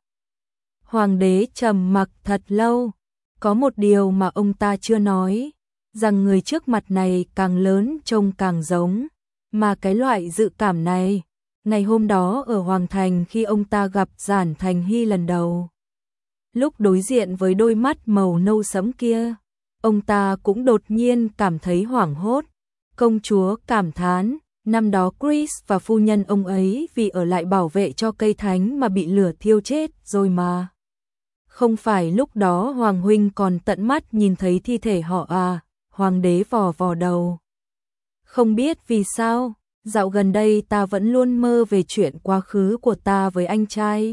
Speaker 1: Hoàng đế trầm mặc thật lâu, có một điều mà ông ta chưa nói, rằng người trước mặt này càng lớn trông càng giống, mà cái loại dự cảm này, ngày hôm đó ở Hoàng Thành khi ông ta gặp Giản Thành Hy lần đầu. Lúc đối diện với đôi mắt màu nâu sẫm kia, ông ta cũng đột nhiên cảm thấy hoảng hốt. Công chúa cảm thán, năm đó Chris và phu nhân ông ấy vì ở lại bảo vệ cho cây thánh mà bị lửa thiêu chết rồi mà. Không phải lúc đó Hoàng huynh còn tận mắt nhìn thấy thi thể họ à? Hoàng đế vò vò đầu. Không biết vì sao, dạo gần đây ta vẫn luôn mơ về chuyện quá khứ của ta với anh trai.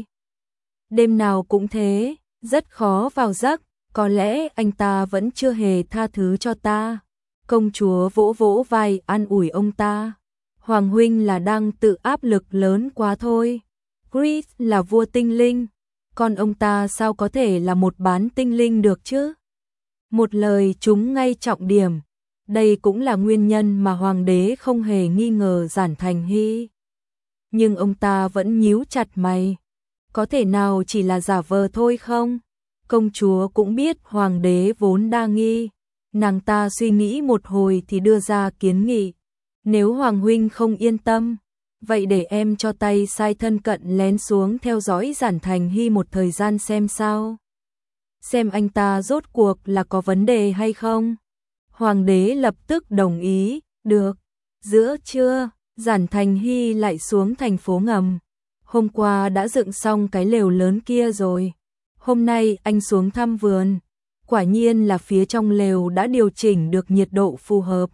Speaker 1: Đêm nào cũng thế, rất khó vào giấc, có lẽ anh ta vẫn chưa hề tha thứ cho ta. Công chúa vỗ vỗ vai an ủi ông ta. Hoàng huynh là đang tự áp lực lớn quá thôi. Chris là vua tinh linh, còn ông ta sao có thể là một bán tinh linh được chứ? Một lời trúng ngay trọng điểm. Đây cũng là nguyên nhân mà hoàng đế không hề nghi ngờ Giản Thành Hy. Nhưng ông ta vẫn nhíu chặt mày. Có thể nào chỉ là giả vờ thôi không? Công chúa cũng biết hoàng đế vốn đa nghi. Nàng ta suy nghĩ một hồi thì đưa ra kiến nghị. Nếu hoàng huynh không yên tâm, vậy để em cho tay sai thân cận lén xuống theo dõi Giản Thành Hy một thời gian xem sao. Xem anh ta rốt cuộc là có vấn đề hay không. Hoàng đế lập tức đồng ý, được. Giữa trưa, Giản Thành Hy lại xuống thành phố ngầm. Hôm qua đã dựng xong cái lều lớn kia rồi. Hôm nay anh xuống thăm vườn. Quả nhiên là phía trong lều đã điều chỉnh được nhiệt độ phù hợp.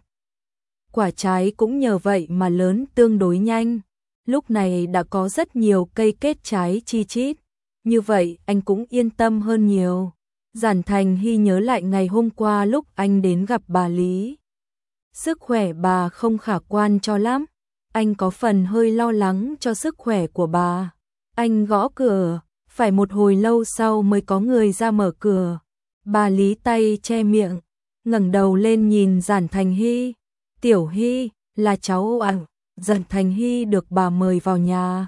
Speaker 1: Quả trái cũng nhờ vậy mà lớn tương đối nhanh. Lúc này đã có rất nhiều cây kết trái chi chít. Như vậy anh cũng yên tâm hơn nhiều. Giản Thành Hy nhớ lại ngày hôm qua lúc anh đến gặp bà Lý. Sức khỏe bà không khả quan cho lắm. Anh có phần hơi lo lắng cho sức khỏe của bà. Anh gõ cửa, phải một hồi lâu sau mới có người ra mở cửa. Bà Lý tay che miệng, ngẩng đầu lên nhìn Giản Thành Hy. Tiểu Hy, là cháu à? Giản Thành Hy được bà mời vào nhà.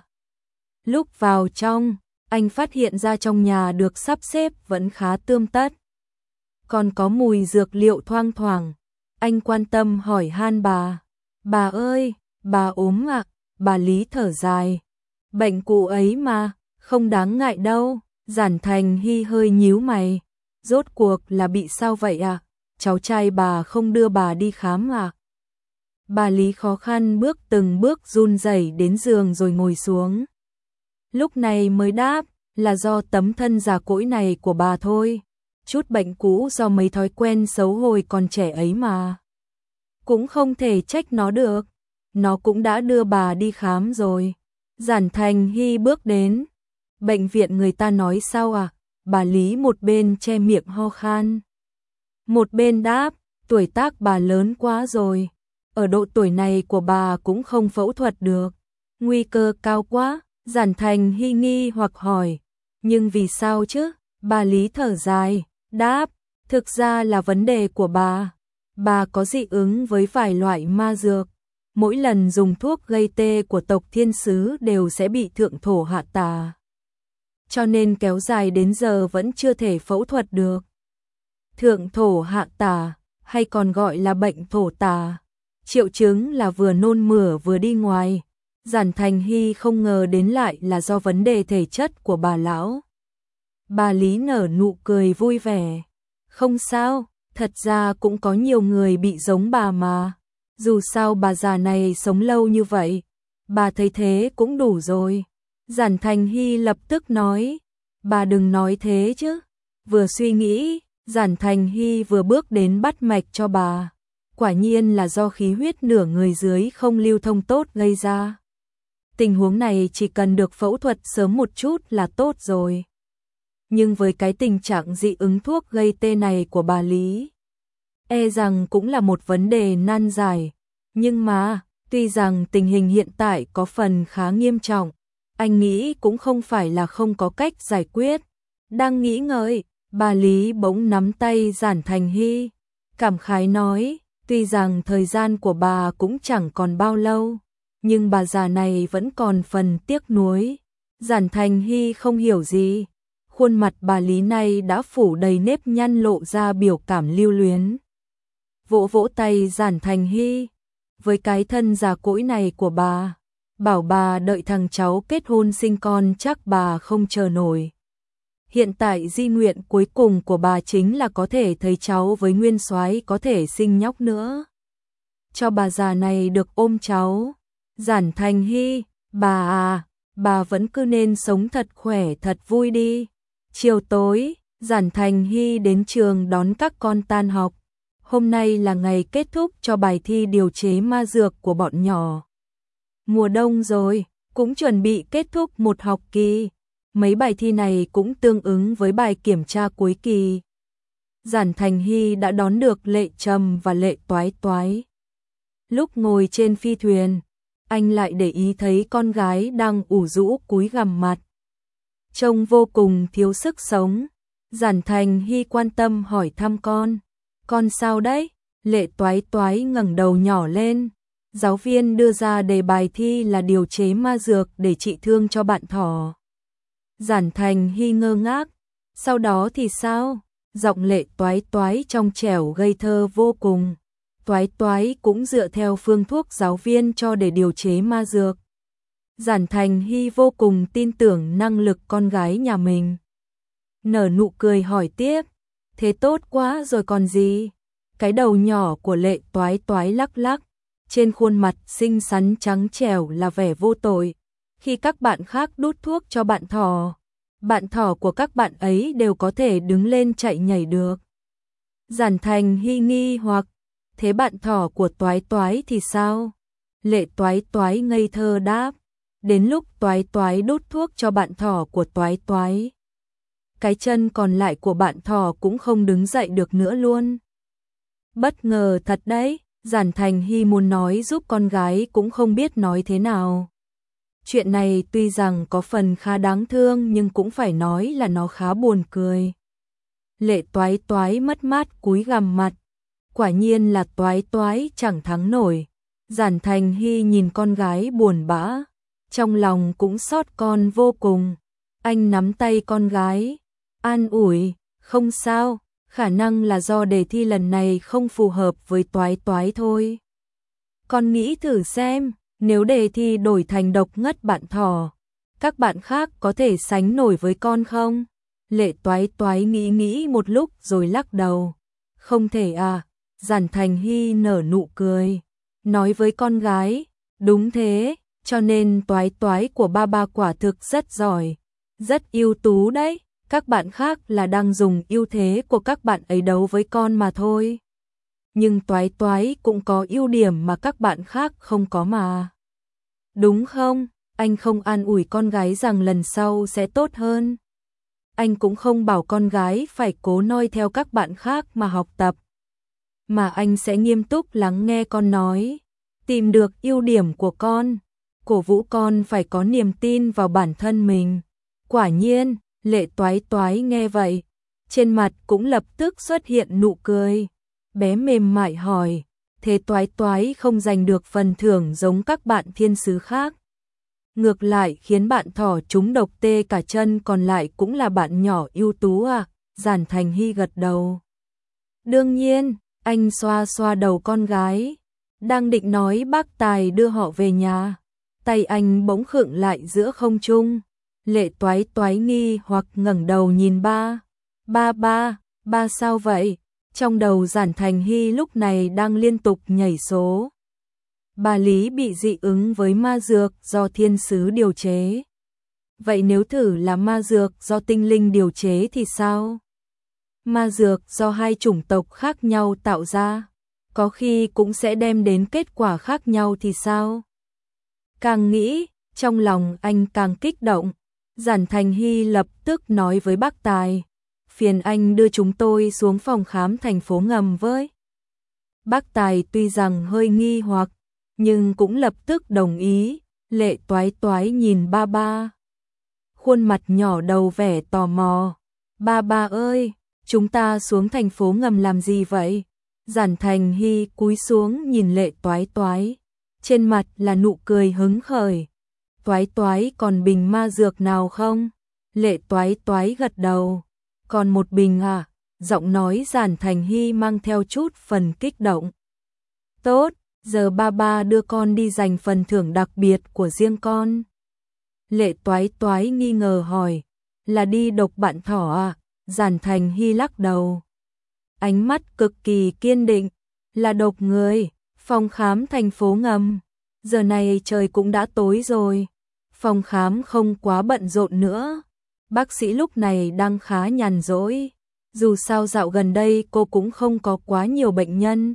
Speaker 1: Lúc vào trong, anh phát hiện ra trong nhà được sắp xếp vẫn khá tươm tất. Còn có mùi dược liệu thoang thoảng. Anh quan tâm hỏi han bà. Bà ơi, bà ốm ạ? Bà Lý thở dài. Bệnh cụ ấy mà, không đáng ngại đâu. Giản Thành Hy hơi nhíu mày. Rốt cuộc là bị sao vậy ạ? Cháu trai bà không đưa bà đi khám à? Bà Lý khó khăn bước từng bước run rẩy đến giường rồi ngồi xuống. Lúc này mới đáp, là do tấm thân già cỗi này của bà thôi. Chút bệnh cũ do mấy thói quen xấu hồi còn trẻ ấy mà. Cũng không thể trách nó được. Nó cũng đã đưa bà đi khám rồi. Giản Thành Hy bước đến. Bệnh viện người ta nói sao à? Bà Lý một bên che miệng ho khan. Một bên đáp, tuổi tác bà lớn quá rồi. Ở độ tuổi này của bà cũng không phẫu thuật được. Nguy cơ cao quá. Giản Thành Hy nghi hoặc hỏi. Nhưng vì sao chứ? Bà Lý thở dài, đáp, thực ra là vấn đề của bà. Bà có dị ứng với vài loại ma dược. mỗi lần dùng thuốc gây tê của tộc thiên sứ đều sẽ bị thượng thổ hạ tà. Cho nên kéo dài đến giờ vẫn chưa thể phẫu thuật được. Thượng thổ hạ tà, hay còn gọi là bệnh thổ tà, triệu chứng là vừa nôn mửa vừa đi ngoài. Giản Thành Hy không ngờ đến lại là do vấn đề thể chất của bà lão. Bà Lý nở nụ cười vui vẻ. Không sao, thật ra cũng có nhiều người bị giống bà mà. Dù sao bà già này sống lâu như vậy, bà thấy thế cũng đủ rồi. Giản Thành Hy lập tức nói, bà đừng nói thế chứ. Vừa suy nghĩ, Giản Thành Hy vừa bước đến bắt mạch cho bà. Quả nhiên là do khí huyết nửa người dưới không lưu thông tốt gây ra. Tình huống này chỉ cần được phẫu thuật sớm một chút là tốt rồi. Nhưng với cái tình trạng dị ứng thuốc gây tê này của bà Lý, e rằng cũng là một vấn đề nan giải. Nhưng mà, tuy rằng tình hình hiện tại có phần khá nghiêm trọng, anh nghĩ cũng không phải là không có cách giải quyết. Đang nghĩ ngợi, bà Lý bỗng nắm tay Giản Thành Hy, cảm khái nói, tuy rằng thời gian của bà cũng chẳng còn bao lâu, nhưng bà già này vẫn còn phần tiếc nuối. Giản Thành Hy không hiểu gì, khuôn mặt bà Lý này đã phủ đầy nếp nhăn lộ ra biểu cảm lưu luyến. Vỗ vỗ tay Giản Thành Hy, với cái thân già cỗi này của bà, bảo bà đợi thằng cháu kết hôn sinh con chắc bà không chờ nổi. Hiện tại di nguyện cuối cùng của bà chính là có thể thấy cháu với Nguyên Soái có thể sinh nhóc nữa. Cho bà già này được ôm cháu. Giản Thành Hy, bà à, bà vẫn cứ nên sống thật khỏe thật vui đi. Chiều tối, Giản Thành Hy đến trường đón các con tan học. Hôm nay là ngày kết thúc cho bài thi điều chế ma dược của bọn nhỏ. Mùa đông rồi, cũng chuẩn bị kết thúc một học kỳ. Mấy bài thi này cũng tương ứng với bài kiểm tra cuối kỳ. Giản Thành Hy đã đón được Lệ Trầm và Lệ Toái Toái. Lúc ngồi trên phi thuyền, anh lại để ý thấy con gái đang ủ rũ cúi gằm mặt, trông vô cùng thiếu sức sống. Giản Thành Hy quan tâm hỏi thăm con sao đấy? Lệ Toái Toái ngẩng đầu nhỏ lên. Giáo viên đưa ra đề bài thi là điều chế ma dược để trị thương cho bạn thỏ. Giản Thành Hy ngơ ngác, sau đó thì sao? Giọng Lệ Toái Toái trong trẻo ngây thơ vô cùng. Toái Toái cũng dựa theo phương thuốc giáo viên cho để điều chế ma dược. Giản Thành Hy vô cùng tin tưởng năng lực con gái nhà mình. Nở nụ cười hỏi tiếp, thế tốt quá rồi còn gì? Cái đầu nhỏ của Lệ Toái Toái lắc lắc, trên khuôn mặt xinh xắn trắng trẻo là vẻ vô tội. Khi các bạn khác đút thuốc cho bạn thỏ của các bạn ấy đều có thể đứng lên chạy nhảy được. Giản Thành Hy nghi hoặc, thế bạn thỏ của Toái Toái thì sao? Lệ Toái Toái ngây thơ đáp, đến lúc Toái Toái đút thuốc cho bạn thỏ của Toái Toái, cái chân còn lại của bạn thỏ cũng không đứng dậy được nữa luôn. Bất ngờ thật đấy, Giản Thành Hy muốn nói giúp con gái cũng không biết nói thế nào. Chuyện này tuy rằng có phần khá đáng thương nhưng cũng phải nói là nó khá buồn cười. Lệ Toái Toái mất mát cúi gằm mặt, quả nhiên là Toái Toái chẳng thắng nổi. Giản Thành Hy nhìn con gái buồn bã, trong lòng cũng xót con vô cùng. Anh nắm tay con gái, an ủi, không sao, khả năng là do đề thi lần này không phù hợp với Toái Toái thôi. Con nghĩ thử xem, nếu đề thi đổi thành độc ngất bạn thỏ, các bạn khác có thể sánh nổi với con không? Lệ Toái Toái nghĩ một lúc rồi lắc đầu. Không thể à, Giản Thành Hy nở nụ cười, nói với con gái, đúng thế, cho nên Toái Toái của ba quả thực rất giỏi, rất ưu tú đấy, các bạn khác là đang dùng ưu thế của các bạn ấy đấu với con mà thôi. Nhưng Toái Toái cũng có ưu điểm mà các bạn khác không có mà. Đúng không? Anh không an ủi con gái rằng lần sau sẽ tốt hơn. Anh cũng không bảo con gái phải cố noi theo các bạn khác mà học tập. Mà anh sẽ nghiêm túc lắng nghe con nói, tìm được ưu điểm của con, cổ vũ con phải có niềm tin vào bản thân mình. Quả nhiên, Lệ Toái Toái nghe vậy, trên mặt cũng lập tức xuất hiện nụ cười. Bé mềm mại hỏi, thế Toái Toái không giành được phần thưởng giống các bạn thiên sứ khác. Ngược lại khiến bạn thỏ trúng độc tê cả chân còn lại cũng là bạn nhỏ ưu tú à, Giản Thành Hy gật đầu. Đương nhiên, anh xoa xoa đầu con gái, đang định nói bác Tài đưa họ về nhà. Tay anh bỗng khựng lại giữa không trung, Lệ Toái Toái nghi hoặc ngẩng đầu nhìn ba. Ba sao vậy? Trong đầu Giản Thành Hy lúc này đang liên tục nhảy số. Bà Lý bị dị ứng với ma dược do thiên sứ điều chế. Vậy nếu thử là ma dược do tinh linh điều chế thì sao? Ma dược do hai chủng tộc khác nhau tạo ra, có khi cũng sẽ đem đến kết quả khác nhau thì sao? Càng nghĩ, trong lòng anh càng kích động. Giản Thành Hy lập tức nói với bác Tài, phiền anh đưa chúng tôi xuống phòng khám thành phố ngầm với. Bác Tài tuy rằng hơi nghi hoặc, nhưng cũng lập tức đồng ý. Lệ Toái Toái nhìn ba. Khuôn mặt nhỏ đầu vẻ tò mò. Ba ơi, chúng ta xuống thành phố ngầm làm gì vậy? Giản Thành Hy cúi xuống nhìn Lệ Toái Toái, trên mặt là nụ cười hứng khởi. Toái Toái còn bình ma dược nào không? Lệ Toái Toái gật đầu. Còn một bình à? Giọng nói Giản Thành Hy mang theo chút phần kích động. Tốt, giờ ba đưa con đi giành phần thưởng đặc biệt của riêng con. Lệ Toái Toái nghi ngờ hỏi, là đi độc bạn thỏ à? Giản Thành Hy lắc đầu. Ánh mắt cực kỳ kiên định, là độc người. Phòng khám thành phố ngầm. Giờ này trời cũng đã tối rồi. Phòng khám không quá bận rộn nữa. Bác sĩ lúc này đang khá nhàn rỗi. Dù sao dạo gần đây cô cũng không có quá nhiều bệnh nhân.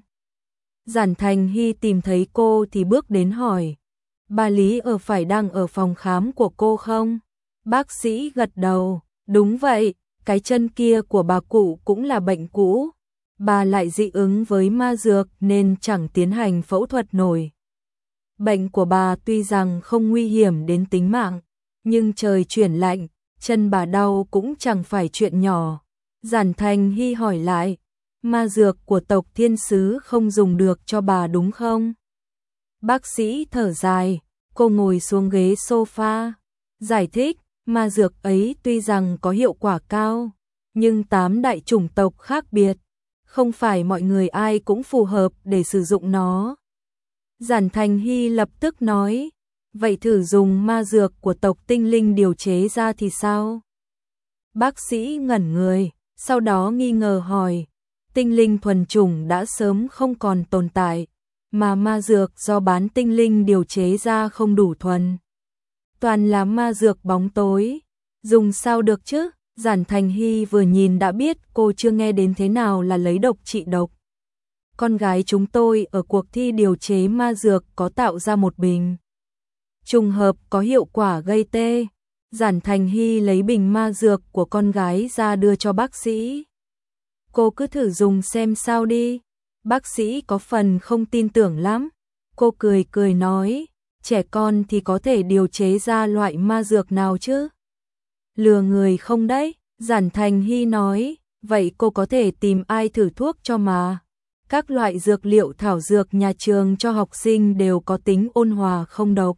Speaker 1: Giản Thành Hy tìm thấy cô thì bước đến hỏi, bà Lý phải đang ở phòng khám của cô không? Bác sĩ gật đầu, đúng vậy, cái chân kia của bà cụ cũng là bệnh cũ. Bà lại dị ứng với ma dược nên chẳng tiến hành phẫu thuật nổi. Bệnh của bà tuy rằng không nguy hiểm đến tính mạng, nhưng trời chuyển lạnh, chân bà đau cũng chẳng phải chuyện nhỏ. Giản Thành Hy hỏi lại, ma dược của tộc thiên sứ không dùng được cho bà đúng không? Bác sĩ thở dài, cô ngồi xuống ghế sofa, giải thích, ma dược ấy tuy rằng có hiệu quả cao, nhưng 8 đại chủng tộc khác biệt, không phải mọi người ai cũng phù hợp để sử dụng nó. Giản Thành Hy lập tức nói, vậy thử dùng ma dược của tộc tinh linh điều chế ra thì sao? Bác sĩ ngẩn người, sau đó nghi ngờ hỏi, tinh linh thuần chủng đã sớm không còn tồn tại, mà ma dược do bán tinh linh điều chế ra không đủ thuần. Toàn là ma dược bóng tối, dùng sao được chứ? Giản Thành Hy vừa nhìn đã biết cô chưa nghe đến thế nào là lấy độc trị độc. Con gái chúng tôi ở cuộc thi điều chế ma dược có tạo ra một bình. Trùng hợp có hiệu quả gây tê. Giản Thành Hy lấy bình ma dược của con gái ra đưa cho bác sĩ. Cô cứ thử dùng xem sao đi. Bác sĩ có phần không tin tưởng lắm. Cô cười cười nói, trẻ con thì có thể điều chế ra loại ma dược nào chứ? Lừa người không đấy? Giản Thành Hy nói, vậy cô có thể tìm ai thử thuốc cho mà. Các loại dược liệu thảo dược nhà trường cho học sinh đều có tính ôn hòa không độc.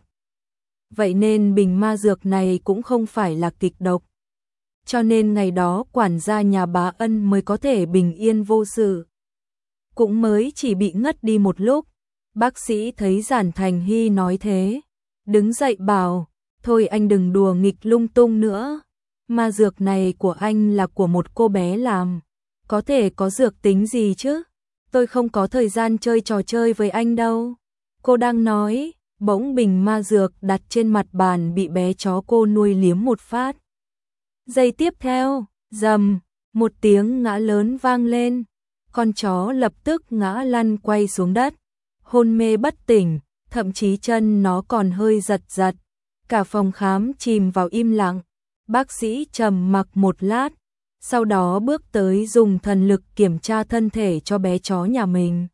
Speaker 1: Vậy nên bình ma dược này cũng không phải là kịch độc. Cho nên ngày đó quản gia nhà bá Ân mới có thể bình yên vô sự. Cũng mới chỉ bị ngất đi một lúc. Bác sĩ thấy Giản Thành Hy nói thế, đứng dậy bảo, thôi anh đừng đùa nghịch lung tung nữa. Ma dược này của anh là của một cô bé làm, có thể có dược tính gì chứ? Tôi không có thời gian chơi trò chơi với anh đâu. Cô đang nói, bỗng bình ma dược đặt trên mặt bàn bị bé chó cô nuôi liếm một phát. Giây tiếp theo, rầm, một tiếng ngã lớn vang lên. Con chó lập tức ngã lăn quay xuống đất, hôn mê bất tỉnh, thậm chí chân nó còn hơi giật giật. Cả phòng khám chìm vào im lặng. Bác sĩ trầm mặc một lát, sau đó bước tới dùng thần lực kiểm tra thân thể cho bé chó nhà mình.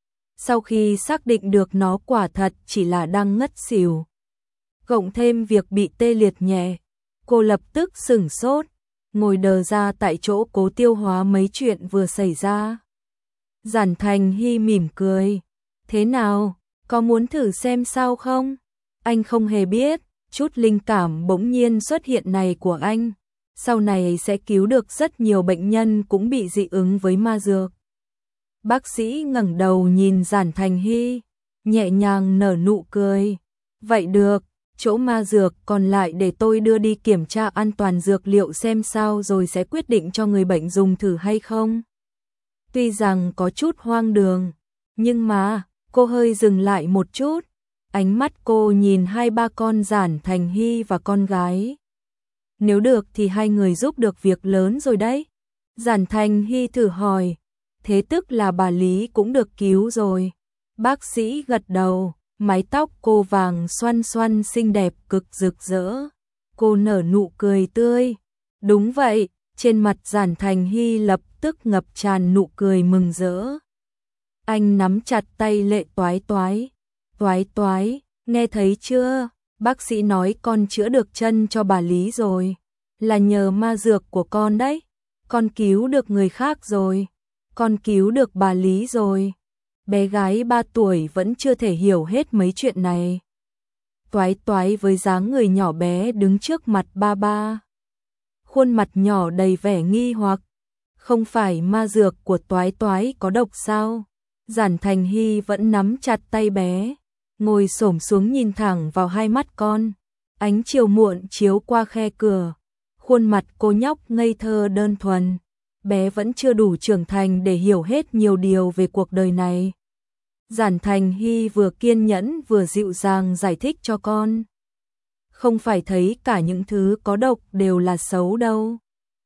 Speaker 1: Sau khi xác định được nó quả thật chỉ là đang ngất xỉu, cộng thêm việc bị tê liệt nhẹ, cô lập tức sửng sốt, ngồi đờ ra tại chỗ cố tiêu hóa mấy chuyện vừa xảy ra. Giản Thành Hy mỉm cười, Thế nào, có muốn thử xem sao không? Anh không hề biết, chút linh cảm bỗng nhiên xuất hiện này của anh, sau này sẽ cứu được rất nhiều bệnh nhân cũng bị dị ứng với ma dược. Bác sĩ ngẩng đầu nhìn Giản Thành Hy, nhẹ nhàng nở nụ cười. Vậy được, chỗ ma dược còn lại để tôi đưa đi kiểm tra an toàn dược liệu xem sao rồi sẽ quyết định cho người bệnh dùng thử hay không. Tuy rằng có chút hoang đường, nhưng mà, cô hơi dừng lại một chút. Ánh mắt cô nhìn hai ba con Giản Thành Hy và con gái. Nếu được thì hai người giúp được việc lớn rồi đấy. Giản Thành Hy thử hỏi, thế tức là bà Lý cũng được cứu rồi. Bác sĩ gật đầu, mái tóc cô vàng xoăn xoăn xinh đẹp cực rực rỡ. Cô nở nụ cười tươi. Đúng vậy, trên mặt Giản Thành Hy lập tức ngập tràn nụ cười mừng rỡ. Anh nắm chặt tay Lệ Toái Toái. Toái Toái, nghe thấy chưa? Bác sĩ nói con chữa được chân cho bà Lý rồi. Là nhờ ma dược của con đấy. Con cứu được người khác rồi. Con cứu được bà Lý rồi. Bé gái 3 tuổi vẫn chưa thể hiểu hết mấy chuyện này. Toái Toái với dáng người nhỏ bé đứng trước mặt ba ba. Khuôn mặt nhỏ đầy vẻ nghi hoặc. Không phải ma dược của Toái Toái có độc sao? Giản Thành Hy vẫn nắm chặt tay bé, ngồi xổm xuống nhìn thẳng vào hai mắt con. Ánh chiều muộn chiếu qua khe cửa. Khuôn mặt cô nhóc ngây thơ đơn thuần. Bé vẫn chưa đủ trưởng thành để hiểu hết nhiều điều về cuộc đời này. Giản Thành Hy vừa kiên nhẫn vừa dịu dàng giải thích cho con. Không phải thấy cả những thứ có độc đều là xấu đâu.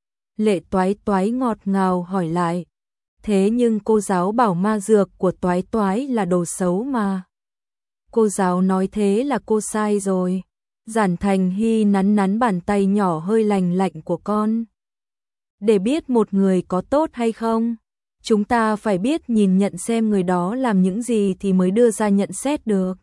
Speaker 1: Lệ Toái Toái ngọt ngào hỏi lại. Thế nhưng cô giáo bảo ma dược của Toái Toái là đồ xấu mà. Cô giáo nói thế là cô sai rồi. Giản Thành Hy nắn nắn bàn tay nhỏ hơi lành lạnh của con. Để biết một người có tốt hay không, chúng ta phải biết nhìn nhận xem người đó làm những gì thì mới đưa ra nhận xét được.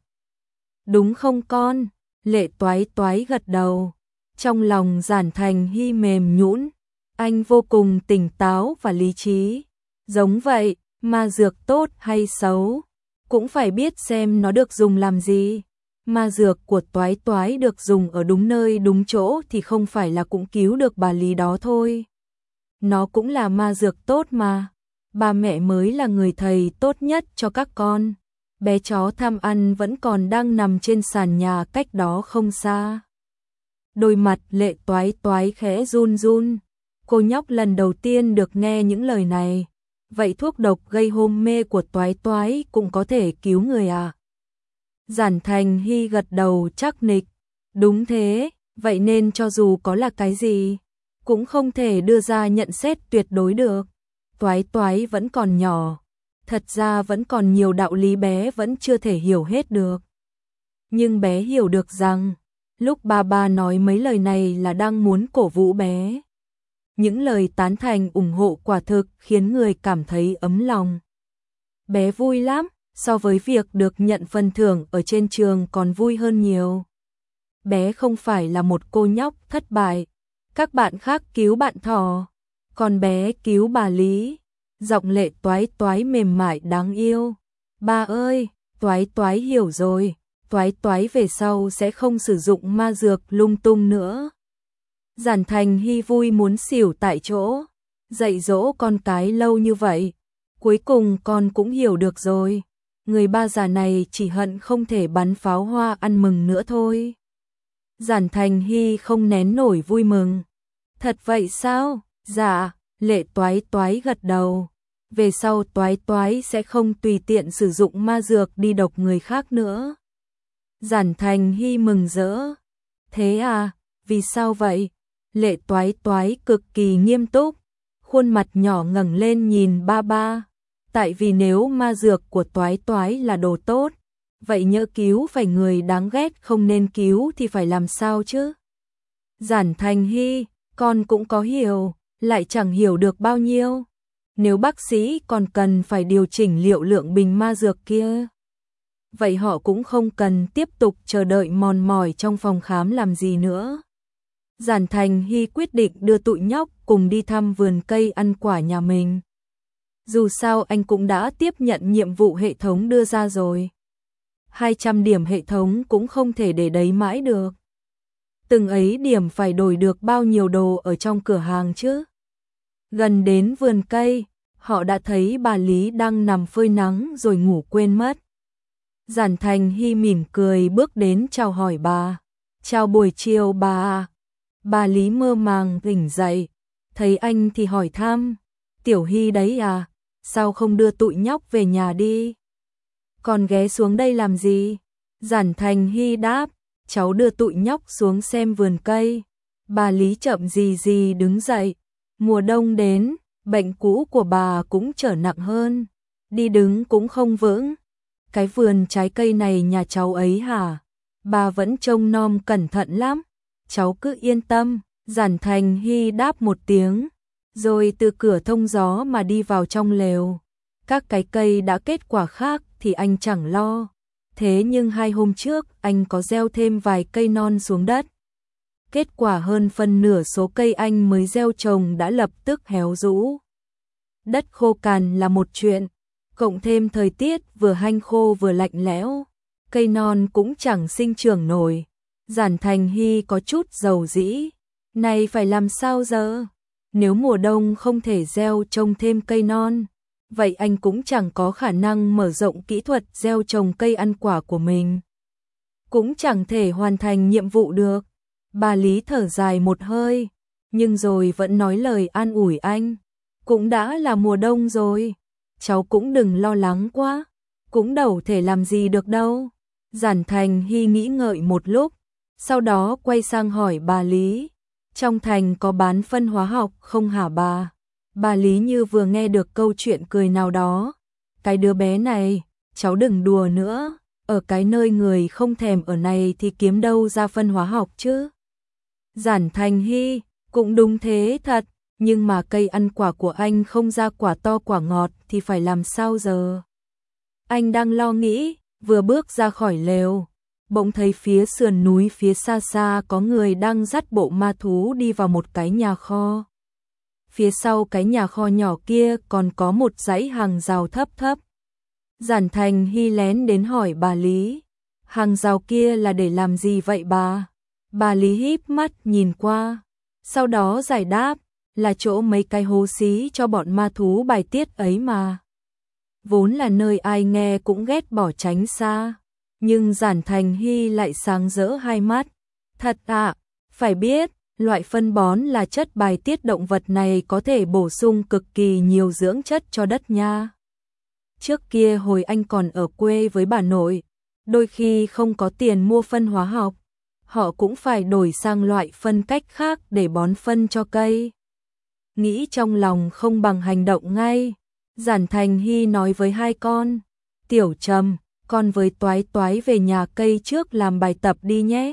Speaker 1: Đúng không con? Lệ Toái Toái gật đầu. Trong lòng Giản Thành Hy mềm nhũn, anh vô cùng tỉnh táo và lý trí. Giống vậy, ma dược tốt hay xấu, cũng phải biết xem nó được dùng làm gì. Ma dược của Toái Toái được dùng ở đúng nơi đúng chỗ thì không phải là cũng cứu được bà Lý đó thôi. Nó cũng là ma dược tốt mà. Ba mẹ mới là người thầy tốt nhất cho các con. Bé chó tham ăn vẫn còn đang nằm trên sàn nhà cách đó không xa. Đôi mặt Lệ Toái Toái khẽ run run. Cô nhóc lần đầu tiên được nghe những lời này. Vậy thuốc độc gây hôn mê của Toái Toái cũng có thể cứu người à? Giản Thành Hy gật đầu chắc nịch. Đúng thế, vậy nên cho dù có là cái gì, cũng không thể đưa ra nhận xét tuyệt đối được. Toái Toái vẫn còn nhỏ, thật ra vẫn còn nhiều đạo lý bé vẫn chưa thể hiểu hết được. Nhưng bé hiểu được rằng, lúc ba nói mấy lời này là đang muốn cổ vũ bé. Những lời tán thành ủng hộ quả thực khiến người cảm thấy ấm lòng. Bé vui lắm, so với việc được nhận phần thưởng ở trên trường còn vui hơn nhiều. Bé không phải là một cô nhóc thất bại. Các bạn khác cứu bạn thỏ, còn bé cứu bà Lý. Giọng Lệ Toái Toái mềm mại đáng yêu. Ba ơi, Toái Toái hiểu rồi. Toái Toái về sau sẽ không sử dụng ma dược lung tung nữa. Giản Thành Hy vui muốn xỉu tại chỗ. Dạy dỗ con cái lâu như vậy, cuối cùng con cũng hiểu được rồi. Người ba già này chỉ hận không thể bắn pháo hoa ăn mừng nữa thôi. Giản Thành Hy không nén nổi vui mừng. Thật vậy sao? Dạ, Lệ Toái Toái gật đầu. Về sau Toái Toái sẽ không tùy tiện sử dụng ma dược đi độc người khác nữa. Giản Thành Hy mừng rỡ. Thế à, vì sao vậy? Lệ Toái Toái cực kỳ nghiêm túc, khuôn mặt nhỏ ngẩng lên nhìn ba. Tại vì nếu ma dược của Toái Toái là đồ tốt, vậy nhỡ cứu phải người đáng ghét không nên cứu thì phải làm sao chứ? Giản Thành Hy, con cũng có hiểu, lại chẳng hiểu được bao nhiêu. Nếu bác sĩ còn cần phải điều chỉnh liệu lượng bình ma dược kia, vậy họ cũng không cần tiếp tục chờ đợi mòn mỏi trong phòng khám làm gì nữa. Giản Thành Hy quyết định đưa tụi nhóc cùng đi thăm vườn cây ăn quả nhà mình. Dù sao anh cũng đã tiếp nhận nhiệm vụ hệ thống đưa ra rồi. 200 điểm hệ thống cũng không thể để đấy mãi được. Từng ấy điểm phải đổi được bao nhiêu đồ ở trong cửa hàng chứ. Gần đến vườn cây, họ đã thấy bà Lý đang nằm phơi nắng rồi ngủ quên mất. Giản Thành Hy mỉm cười bước đến chào hỏi bà. Chào buổi chiều bà à. Bà Lý mơ màng tỉnh dậy, thấy anh thì hỏi thăm. Tiểu Hy đấy à, sao không đưa tụi nhóc về nhà đi? Còn ghé xuống đây làm gì? Giản Thành Hy đáp, cháu đưa tụi nhóc xuống xem vườn cây. Bà Lý chậm gì gì đứng dậy. Mùa đông đến, bệnh cũ của bà cũng trở nặng hơn. Đi đứng cũng không vững. Cái vườn trái cây này nhà cháu ấy hả? Bà vẫn trông nom cẩn thận lắm. Cháu cứ yên tâm. Giản Thành Hy đáp một tiếng, rồi từ cửa thông gió mà đi vào trong lều. Các cái cây đã kết quả khác thì anh chẳng lo. Thế nhưng 2 hôm trước anh có gieo thêm vài cây non xuống đất. Kết quả hơn phân nửa số cây anh mới gieo trồng đã lập tức héo rũ. Đất khô cằn là một chuyện, cộng thêm thời tiết vừa hanh khô vừa lạnh lẽo, cây non cũng chẳng sinh trưởng nổi. Giản Thành Hy có chút dầu dĩ, này phải làm sao giờ? Nếu mùa đông không thể gieo trồng thêm cây non, vậy anh cũng chẳng có khả năng mở rộng kỹ thuật gieo trồng cây ăn quả của mình. Cũng chẳng thể hoàn thành nhiệm vụ được. Bà Lý thở dài một hơi, nhưng rồi vẫn nói lời an ủi anh. Cũng đã là mùa đông rồi, cháu cũng đừng lo lắng quá, cũng đâu thể làm gì được đâu. Giản Thành Hy nghĩ ngợi một lúc, sau đó quay sang hỏi bà Lý. Trong thành có bán phân hóa học không hả bà? Bà Lý như vừa nghe được câu chuyện cười nào đó. Cái đứa bé này, cháu đừng đùa nữa, ở cái nơi người không thèm ở này thì kiếm đâu ra phân hóa học chứ? Giản Thành Hy, cũng đúng thế thật, nhưng mà cây ăn quả của anh không ra quả to quả ngọt thì phải làm sao giờ? Anh đang lo nghĩ, vừa bước ra khỏi lều, bỗng thấy phía sườn núi phía xa xa có người đang dắt bộ ma thú đi vào một cái nhà kho. Phía sau cái nhà kho nhỏ kia còn có một dãy hàng rào thấp thấp. Giản Thành Hy lén đến hỏi bà Lý, hàng rào kia là để làm gì vậy bà? Bà Lý híp mắt nhìn qua, sau đó giải đáp, là chỗ mấy cái hố xí cho bọn ma thú bài tiết ấy mà. Vốn là nơi ai nghe cũng ghét bỏ tránh xa, nhưng Giản Thành Hy lại sáng rỡ hai mắt. Thật ạ, phải biết, loại phân bón là chất bài tiết động vật này có thể bổ sung cực kỳ nhiều dưỡng chất cho đất nha. Trước kia hồi anh còn ở quê với bà nội, đôi khi không có tiền mua phân hóa học, họ cũng phải đổi sang loại phân cách khác để bón phân cho cây. Nghĩ trong lòng không bằng hành động ngay, Giản Thành Hy nói với hai con, Tiểu Trầm, con với Toái Toái về nhà cây trước làm bài tập đi nhé.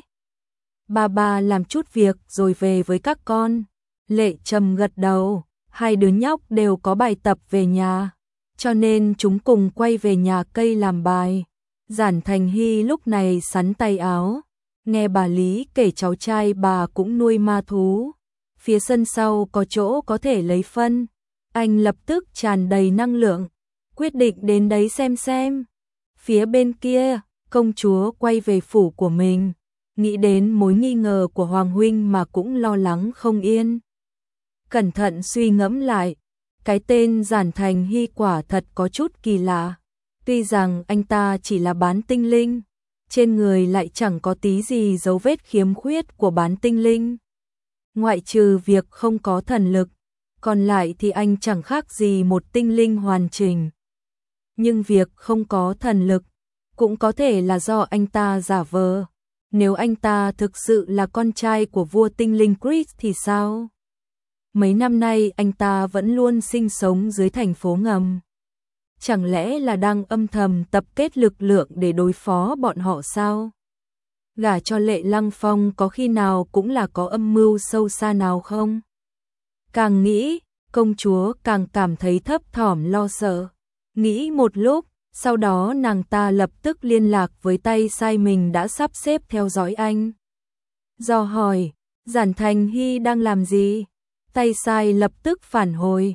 Speaker 1: Bà làm chút việc rồi về với các con. Lệ Trầm gật đầu, hai đứa nhóc đều có bài tập về nhà, cho nên chúng cùng quay về nhà cây làm bài. Giản Thành Hy lúc này xắn tay áo, nghe bà Lý kể cháu trai bà cũng nuôi ma thú. Phía sân sau có chỗ có thể lấy phân. Anh lập tức tràn đầy năng lượng, quyết định đến đấy xem. Phía bên kia, công chúa quay về phủ của mình, nghĩ đến mối nghi ngờ của Hoàng huynh mà cũng lo lắng không yên. Cẩn thận suy ngẫm lại, cái tên Giản Thành Hy quả thật có chút kỳ lạ. Tuy rằng anh ta chỉ là bán tinh linh, trên người lại chẳng có tí gì dấu vết khiếm khuyết của bán tinh linh. Ngoại trừ việc không có thần lực, còn lại thì anh chẳng khác gì một tinh linh hoàn chỉnh. Nhưng việc không có thần lực cũng có thể là do anh ta giả vờ. Nếu anh ta thực sự là con trai của vua tinh linh Chris thì sao? Mấy năm nay anh ta vẫn luôn sinh sống dưới thành phố ngầm. Chẳng lẽ là đang âm thầm tập kết lực lượng để đối phó bọn họ sao? Gả cho Lệ Lăng Phong có khi nào cũng là có âm mưu sâu xa nào không? Càng nghĩ, công chúa càng cảm thấy thấp thỏm lo sợ. Nghĩ một lúc, sau đó nàng ta lập tức liên lạc với tay sai mình đã sắp xếp theo dõi anh. Do hỏi, Giản Thành Hy đang làm gì? Tay sai lập tức phản hồi.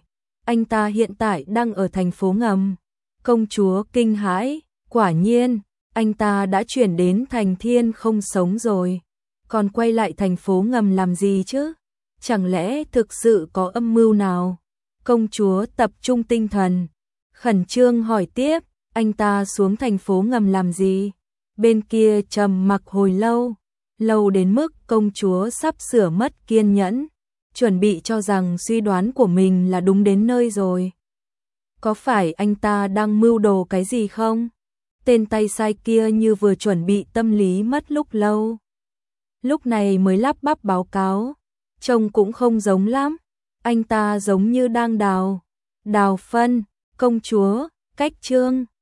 Speaker 1: anh ta hiện tại đang ở thành phố ngầm. Công chúa kinh hãi, quả nhiên, anh ta đã chuyển đến thành thiên không sống rồi. Còn quay lại thành phố ngầm làm gì chứ? Chẳng lẽ thực sự có âm mưu nào? Công chúa tập trung tinh thần, khẩn trương hỏi tiếp, anh ta xuống thành phố ngầm làm gì? Bên kia trầm mặc hồi lâu, lâu đến mức công chúa sắp sửa mất kiên nhẫn, chuẩn bị cho rằng suy đoán của mình là đúng đến nơi rồi. Có phải anh ta đang mưu đồ cái gì không? Tên tay sai kia như vừa chuẩn bị tâm lý mất lúc lâu. Lúc này mới lắp bắp báo cáo, trông cũng không giống lắm. Anh ta giống như đang đào phân. Công chúa, cách chương